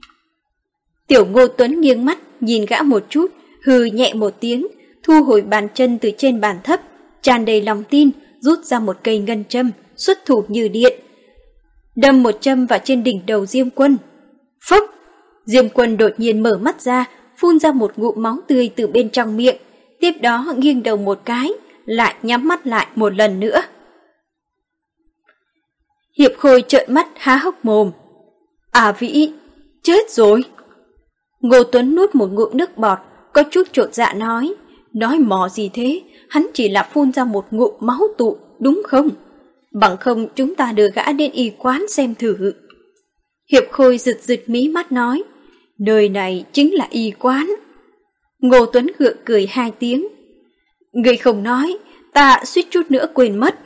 Tiểu Ngô Tuấn nghiêng mắt nhìn gã một chút, hừ nhẹ một tiếng, thu hồi bàn chân từ trên bàn thấp, tràn đầy lòng tin, rút ra một cây ngân châm, xuất thủ như điện. đâm một châm vào trên đỉnh đầu Diêm Quân. Phốc! Diêm Quân đột nhiên mở mắt ra, phun ra một ngụm máu tươi từ bên trong miệng, tiếp đó nghiêng đầu một cái, lại nhắm mắt lại một lần nữa. Hiệp Khôi trợn mắt há hốc mồm. À Vĩ, chết rồi. Ngô Tuấn nuốt một ngụm nước bọt, có chút chột dạ nói mò gì thế, hắn chỉ là phun ra một ngụm máu tụ, đúng không? Bằng không chúng ta đưa gã đến y quán xem thử. Hiệp Khôi giật giật mí mắt nói, nơi này chính là y quán. Ngô Tuấn gượng cười hai tiếng. Người không nói, ta suýt chút nữa quên mất.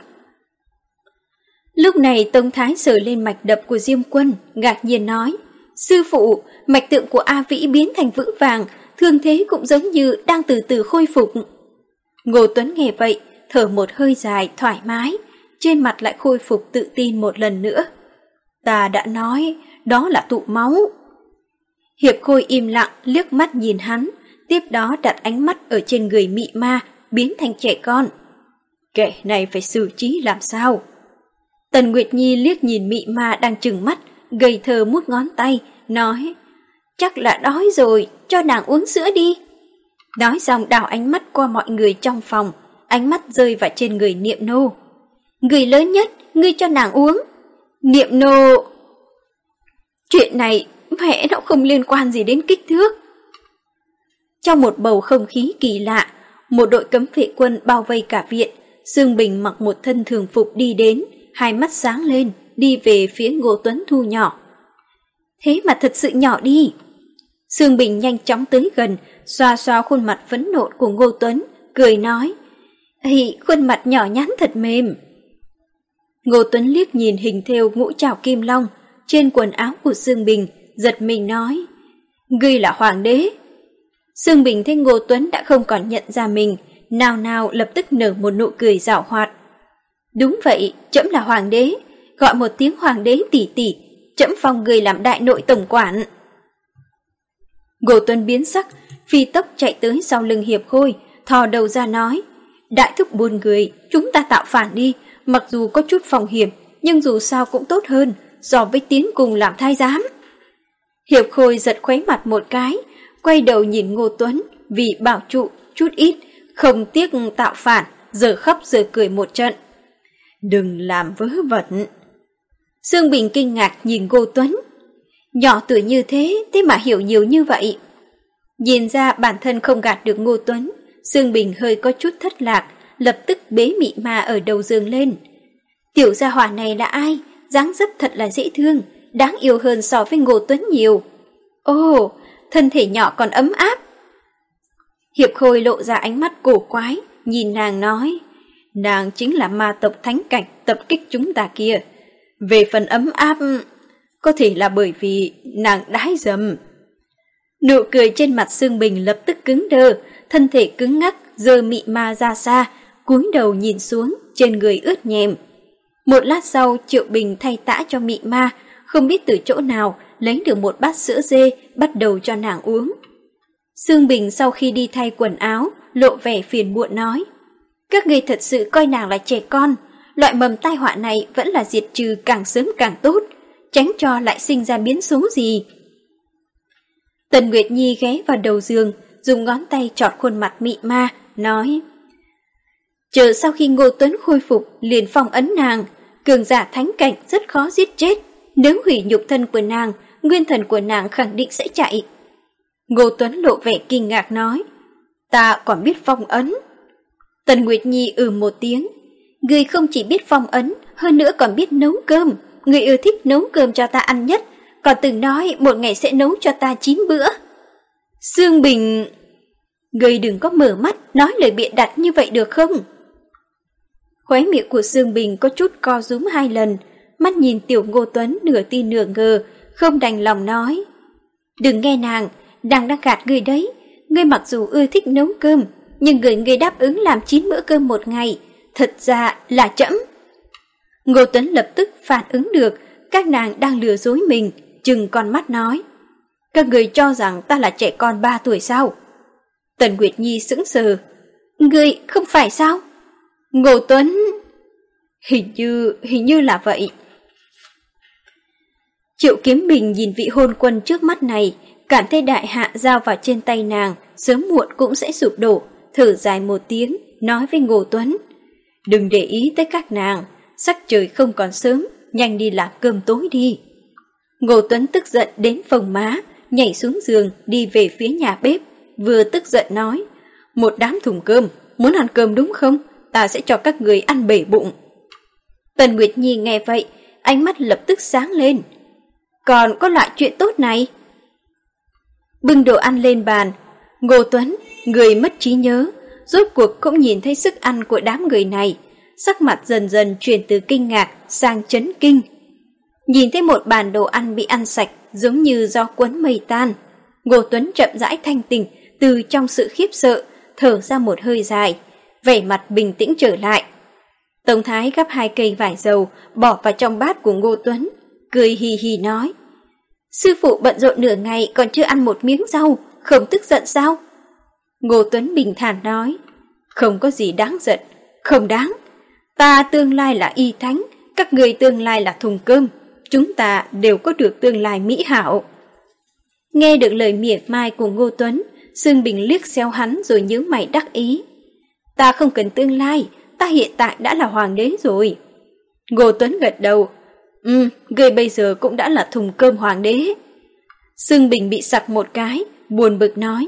Lúc này Tông Thái sờ lên mạch đập của Diêm Quân, ngạc nhiên nói, sư phụ, mạch tượng của A Vĩ biến thành vững vàng, thương thế cũng giống như đang từ từ khôi phục. Ngô Tuấn nghe vậy, thở một hơi dài, thoải mái, trên mặt lại khôi phục tự tin một lần nữa. Ta đã nói, đó là tụ máu. Hiệp Khôi im lặng liếc mắt nhìn hắn, tiếp đó đặt ánh mắt ở trên người mị ma, biến thành trẻ con. Kẻ này phải xử trí làm sao? Tần Nguyệt Nhi liếc nhìn mị ma đang trừng mắt, gầy thơ mút ngón tay, nói, chắc là đói rồi, cho nàng uống sữa đi. Nói xong đảo ánh mắt qua mọi người trong phòng, ánh mắt rơi vào trên người Niệm Nô. Người lớn nhất, ngươi cho nàng uống. Niệm Nô... Chuyện này mẹ nó không liên quan gì đến kích thước. Trong một bầu không khí kỳ lạ, một đội cấm vệ quân bao vây cả viện. Dương Bình mặc một thân thường phục đi đến, hai mắt sáng lên, đi về phía Ngô Tuấn thu nhỏ. Thế mà thật sự nhỏ đi. Dương Bình nhanh chóng tới gần, xoa xoa khuôn mặt phẫn nộ của Ngô Tuấn, cười nói, Ây, khuôn mặt nhỏ nhắn thật mềm. Ngô Tuấn liếc nhìn hình thêu ngũ trảo kim long trên quần áo của Dương Bình, giật mình nói, ngươi là hoàng đế. Dương Bình thấy Ngô Tuấn đã không còn nhận ra mình, nào nào lập tức nở một nụ cười giảo hoạt. Đúng vậy, trẫm là hoàng đế, gọi một tiếng hoàng đế tỷ tỷ, trẫm phong người làm đại nội tổng quản. Ngô Tuấn biến sắc, phi tốc chạy tới sau lưng Hiệp Khôi, thò đầu ra nói, đại thúc buồn người, chúng ta tạo phản đi, mặc dù có chút phòng hiểm, nhưng dù sao cũng tốt hơn, so với tiến cùng làm thái giám. Hiệp Khôi giật khóe mặt một cái, quay đầu nhìn Ngô Tuấn, vì bảo trụ chút ít, không tiếc tạo phản, giờ khóc giờ cười một trận. Đừng làm vớ vẩn. Dương Bình kinh ngạc nhìn Ngô Tuấn. Nhỏ tuổi như thế, thế mà hiểu nhiều như vậy. Nhìn ra bản thân không gạt được Ngô Tuấn, Dương Bình hơi có chút thất lạc, lập tức bế mị ma ở đầu giường lên. Tiểu gia hỏa này là ai? Dáng dấp thật là dễ thương, đáng yêu hơn so với Ngô Tuấn nhiều. Ồ, thân thể nhỏ còn ấm áp. Hiệp Khôi lộ ra ánh mắt cổ quái, nhìn nàng nói, nàng chính là ma tộc thánh cảnh tập kích chúng ta kia. Về phần ấm áp, có thể là bởi vì nàng đái dầm. Nụ cười trên mặt Dương Bình lập tức cứng đơ, thân thể cứng ngắc, giơ mị ma ra xa, cúi đầu nhìn xuống, trên người ướt nhèm. Một lát sau, Triệu Bình thay tã cho mị ma, không biết từ chỗ nào lấy được một bát sữa dê, bắt đầu cho nàng uống. Dương Bình sau khi đi thay quần áo, lộ vẻ phiền muộn nói, các ngươi thật sự coi nàng là trẻ con, loại mầm tai họa này vẫn là diệt trừ càng sớm càng tốt, tránh cho lại sinh ra biến số gì. Tần Nguyệt Nhi ghé vào đầu giường, dùng ngón tay chọt khuôn mặt mị ma, nói, chờ sau khi Ngô Tuấn khôi phục liền phong ấn nàng, cường giả thánh cảnh rất khó giết chết, nếu hủy nhục thân của nàng, nguyên thần của nàng khẳng định sẽ chạy. Ngô Tuấn lộ vẻ kinh ngạc nói, ta còn biết phong ấn. Tần Nguyệt Nhi một tiếng, ngươi không chỉ biết phong ấn, hơn nữa còn biết nấu cơm, ngươi yêu thích nấu cơm cho ta ăn nhất, còn từng nói một ngày sẽ nấu cho ta 9 bữa. Dương Bình, ngươi đừng có mở mắt nói lời bịa đặt như vậy được không? Khóe miệng của Dương Bình có chút co rúm 2 lần, mắt nhìn tiểu Ngô Tuấn nửa tin nửa ngờ, không đành lòng nói, đừng nghe nàng đang gạt ngươi đấy, ngươi mặc dù ưa thích nấu cơm, nhưng ngươi đáp ứng làm 9 bữa cơm một ngày, thật ra là trẫm. Ngô Tuấn lập tức phản ứng được, các nàng đang lừa dối mình, chừng con mắt nói, các người cho rằng ta là trẻ con 3 tuổi sao? Tần Nguyệt Nhi sững sờ, ngươi không phải sao? Ngô Tuấn, hình như là vậy. Triệu Kiếm Bình nhìn vị hôn quân trước mắt này, cảm thấy đại hạ giao vào trên tay nàng, sớm muộn cũng sẽ sụp đổ, thở dài một tiếng, nói với Ngô Tuấn. Đừng để ý tới các nàng, sắc trời không còn sớm, nhanh đi làm cơm tối đi. Ngô Tuấn tức giận đến phồng má, nhảy xuống giường đi về phía nhà bếp, vừa tức giận nói. Một đám thùng cơm, muốn ăn cơm đúng không? Ta sẽ cho các người ăn bể bụng. Tần Nguyệt Nhi nghe vậy, ánh mắt lập tức sáng lên. Còn có loại chuyện tốt này? Bưng đồ ăn lên bàn, Ngô Tuấn, người mất trí nhớ, rốt cuộc cũng nhìn thấy sức ăn của đám người này, sắc mặt dần dần chuyển từ kinh ngạc sang chấn kinh. Nhìn thấy một bàn đồ ăn bị ăn sạch giống như gió cuốn mây tan, Ngô Tuấn chậm rãi thanh tỉnh từ trong sự khiếp sợ, thở ra một hơi dài, vẻ mặt bình tĩnh trở lại. Tống Thái gắp 2 cây vải dầu bỏ vào trong bát của Ngô Tuấn, cười hì hì nói. Sư phụ bận rộn nửa ngày còn chưa ăn một miếng rau, không tức giận sao? Ngô Tuấn bình thản nói. Không có gì đáng giận, không đáng. Ta tương lai là y thánh, các người tương lai là thùng cơm, chúng ta đều có được tương lai mỹ hảo. Nghe được lời mỉa mai của Ngô Tuấn, Sương Bình liếc xéo hắn rồi nhướng mày đắc ý. Ta không cần tương lai, ta hiện tại đã là hoàng đế rồi. Ngô Tuấn gật đầu. Người bây giờ cũng đã là thùng cơm hoàng đế. Sương Bình bị sặc một cái, buồn bực nói.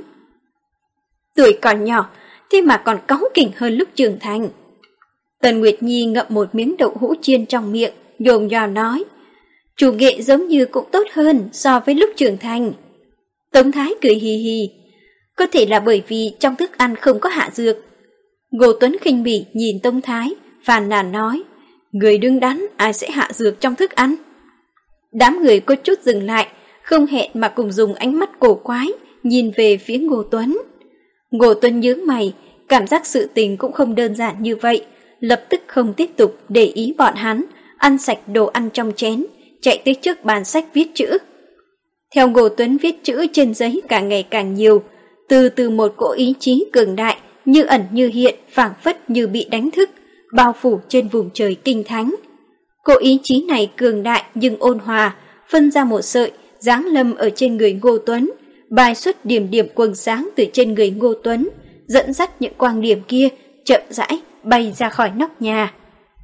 Tuổi còn nhỏ, thế mà còn cáu kỉnh hơn lúc trưởng thành. Tần Nguyệt Nhi ngậm một miếng đậu hũ chiên trong miệng, dồn dào nói. Chủ nghệ giống như cũng tốt hơn so với lúc trưởng thành. Tống Thái cười hì hì. Có thể là bởi vì trong thức ăn không có hạ dược. Ngô Tuấn khinh bỉ nhìn Tống Thái, phàn nàn nói. Người đứng đắn ai sẽ hạ dược trong thức ăn? Đám người có chút dừng lại, không hẹn mà cùng dùng ánh mắt cổ quái, nhìn về phía Ngô Tuấn. Ngô Tuấn nhướng mày, cảm giác sự tình cũng không đơn giản như vậy, lập tức không tiếp tục để ý bọn hắn, ăn sạch đồ ăn trong chén, chạy tới trước bàn sách viết chữ. Theo Ngô Tuấn viết chữ trên giấy càng ngày càng nhiều, từ một cỗ ý chí cường đại, như ẩn như hiện, phảng phất như bị đánh thức, bao phủ trên vùng trời kinh thánh. Cỗ ý chí này cường đại nhưng ôn hòa, phân ra một sợi, giáng lâm ở trên người Ngô Tuấn, bài xuất điểm điểm quầng sáng từ trên người Ngô Tuấn, dẫn dắt những quang điểm kia chậm rãi bay ra khỏi nóc nhà.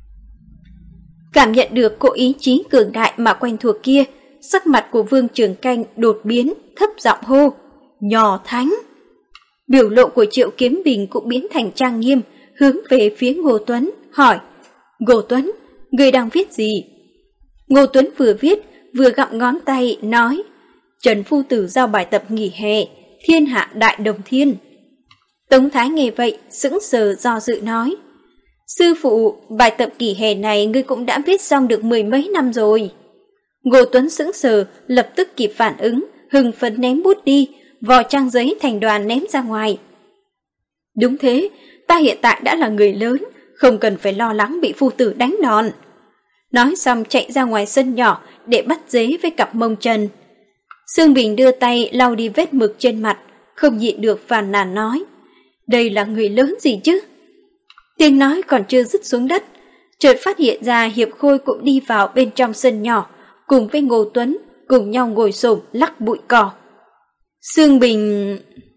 Cảm nhận được cỗ ý chí cường đại mà quen thuộc kia, sắc mặt của Vương Trường Canh đột biến, thấp giọng hô, Nho Thánh. Biểu lộ của Triệu Kiếm Bình cũng biến thành trang nghiêm, hướng về phía Ngô Tuấn, hỏi, Ngô Tuấn, người đang viết gì? Ngô Tuấn vừa viết, vừa gặm ngón tay, nói, Trần Phu Tử giao bài tập nghỉ hè, thiên hạ đại đồng thiên. Tống Thái nghe vậy, sững sờ do dự nói, Sư phụ, bài tập nghỉ hè này ngươi cũng đã viết xong được 10 mấy năm rồi. Ngô Tuấn sững sờ, lập tức kịp phản ứng, hưng phấn ném bút đi, vò trang giấy thành đoàn ném ra ngoài. Đúng thế, ta hiện tại đã là người lớn, không cần phải lo lắng bị phu tử đánh đòn. Nói xong chạy ra ngoài sân nhỏ để bắt dế với cặp mông trần. Sương Bình đưa tay lau đi vết mực trên mặt, không nhịn được phàn nàn nói, đây là người lớn gì chứ? Tiếng nói còn chưa dứt xuống đất, chợt phát hiện ra Hiệp Khôi cũng đi vào bên trong sân nhỏ, cùng với Ngô Tuấn cùng nhau ngồi xổm lắc bụi cỏ. Sương Bình...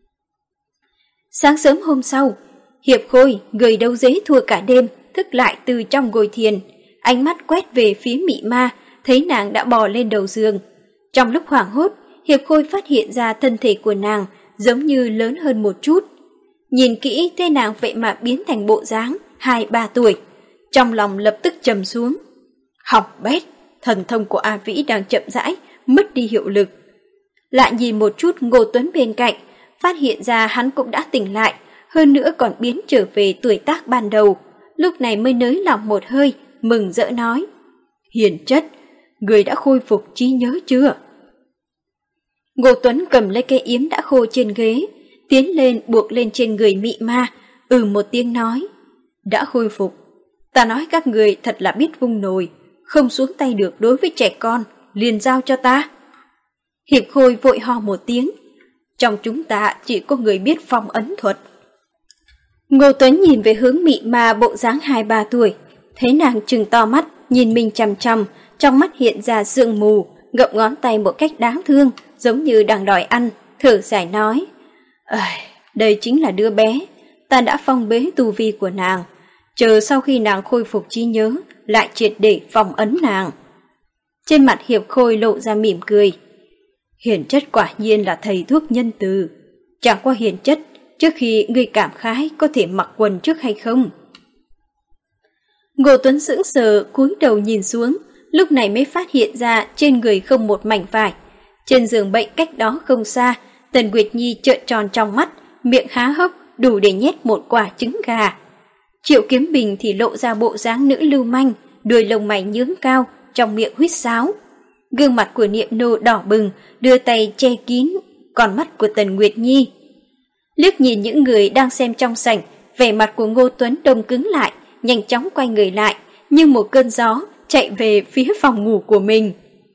Sáng sớm hôm sau, Hiệp Khôi người đấu dế thua cả đêm, thức lại từ trong ngồi thiền, ánh mắt quét về phía Mị Ma, thấy nàng đã bò lên đầu giường. Trong lúc hoảng hốt, Hiệp Khôi phát hiện ra thân thể của nàng giống như lớn hơn một chút. Nhìn kỹ thấy nàng vậy mà biến thành bộ dáng 2-3 tuổi, trong lòng lập tức trầm xuống. Hỏng bét, thần thông của A Vĩ đang chậm rãi mất đi hiệu lực. Lại nhìn một chút Ngô Tuấn bên cạnh, phát hiện ra hắn cũng đã tỉnh lại, hơn nữa còn biến trở về tuổi tác ban đầu. Lúc này mới nới lỏng một hơi, mừng rỡ nói, Hiền chất, người đã khôi phục trí nhớ chưa? Ngô Tuấn cầm lấy cây yếm đã khô trên ghế, tiến lên buộc lên trên người Mị Ma, một tiếng nói, đã khôi phục. Ta nói các người thật là biết vung nồi, không xuống tay được đối với trẻ con, liền giao cho ta. Hiệp Khôi vội ho một tiếng, trong chúng ta chỉ có người biết phong ấn thuật. Ngô Tuấn nhìn về hướng Mị Ma bộ dáng 2-3 tuổi, thấy nàng trừng to mắt, nhìn mình chằm chằm, trong mắt hiện ra sương mù, gập ngón tay một cách đáng thương, giống như đang đòi ăn, thở dài nói. Đây chính là đứa bé, ta đã phong bế tu vi của nàng, chờ sau khi nàng khôi phục trí nhớ, lại triệt để phong ấn nàng. Trên mặt Hiệp Khôi lộ ra mỉm cười. Hiền chất quả nhiên là thầy thuốc nhân từ. Chẳng qua hiền chất, trước khi ngươi cảm khái có thể mặc quần trước hay không? Ngô Tuấn sững sờ cúi đầu nhìn xuống, lúc này mới phát hiện ra trên người không một mảnh vải. Trên giường bệnh cách đó không xa, Tần Nguyệt Nhi trợn tròn trong mắt, miệng há hốc đủ để nhét một quả trứng gà. Triệu Kiếm Bình thì lộ ra bộ dáng nữ lưu manh, đuôi lông mày nhướng cao, trong miệng huýt sáo. Gương mặt của Niệm Nô đỏ bừng, đưa tay che kín con mắt của Tần Nguyệt Nhi. Liếc nhìn những người đang xem trong sảnh, vẻ mặt của Ngô Tuấn đông cứng lại, nhanh chóng quay người lại, như một cơn gió chạy về phía phòng ngủ của mình.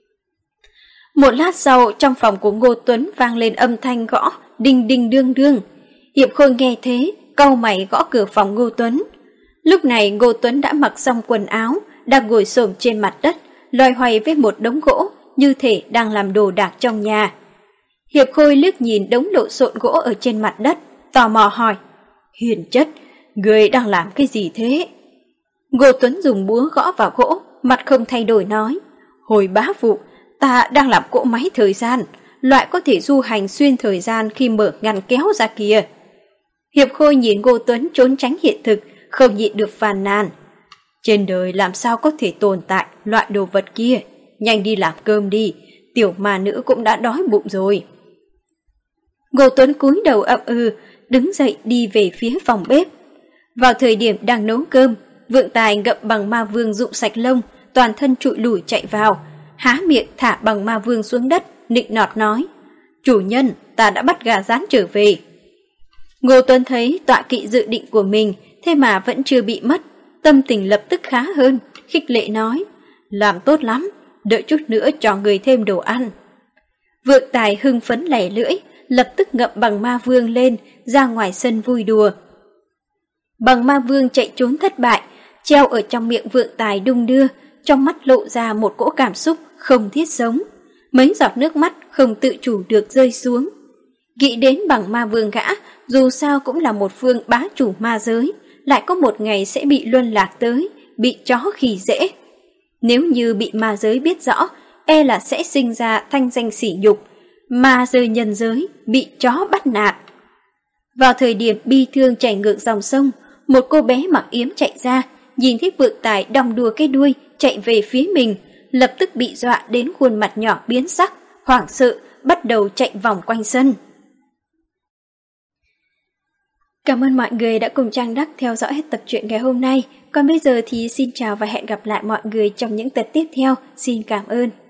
Một lát sau, trong phòng của Ngô Tuấn vang lên âm thanh gõ đinh đinh đương đương. Hiệp Khôi nghe thế, cau mày gõ cửa phòng Ngô Tuấn. Lúc này Ngô Tuấn đã mặc xong quần áo, đang ngồi xổm trên mặt đất, loay hoay với một đống gỗ, như thể đang làm đồ đạc trong nhà. Hiệp Khôi liếc nhìn đống lộn xộn gỗ ở trên mặt đất, tò mò hỏi. Hiền chất, người đang làm cái gì thế? Ngô Tuấn dùng búa gõ vào gỗ, mặt không thay đổi nói. Hồi bá phụ, ta đang làm cỗ máy thời gian, loại có thể du hành xuyên thời gian khi mở ngăn kéo ra kìa. Hiệp Khôi nhìn Ngô Tuấn trốn tránh hiện thực, không nhịn được phàn nàn. Trên đời làm sao có thể tồn tại loại đồ vật kia, nhanh đi làm cơm đi, tiểu ma nữ cũng đã đói bụng rồi. Ngô Tuấn cúi đầu ậm đứng dậy đi về phía phòng bếp. Vào thời điểm đang nấu cơm, Vượng Tài ngậm bằng ma vương rụng sạch lông, toàn thân trụi lủi chạy vào, há miệng thả bằng ma vương xuống đất, nịnh nọt nói. Chủ nhân, ta đã bắt gà rán trở về. Ngô Tuấn thấy tọa kỵ dự định của mình, thế mà vẫn chưa bị mất, tâm tình lập tức khá hơn, khích lệ nói. Làm tốt lắm, đợi chút nữa cho người thêm đồ ăn. Vượng Tài hưng phấn lẻ lưỡi, lập tức ngậm bằng ma vương lên, ra ngoài sân vui đùa. Bằng ma vương chạy trốn thất bại, treo ở trong miệng Vượng Tài đung đưa, trong mắt lộ ra một cỗ cảm xúc không thiết sống. Mấy giọt nước mắt không tự chủ được rơi xuống. Nghĩ đến bằng ma vương gã, dù sao cũng là một phương bá chủ ma giới, lại có một ngày sẽ bị luân lạc tới, bị chó khỉ dễ. Nếu như bị ma giới biết rõ, e là sẽ sinh ra thanh danh sỉ nhục, ma rơi nhân giới, bị chó bắt nạt. Vào thời điểm bi thương chảy ngược dòng sông, một cô bé mặc yếm chạy ra, nhìn thấy Vượng Tài đong đùa cái đuôi chạy về phía mình, lập tức bị dọa đến khuôn mặt nhỏ biến sắc, hoảng sợ, bắt đầu chạy vòng quanh sân. Cảm ơn mọi người đã cùng Trang Đắc theo dõi hết tập truyện ngày hôm nay. Còn bây giờ thì xin chào và hẹn gặp lại mọi người trong những tập tiếp theo. Xin cảm ơn.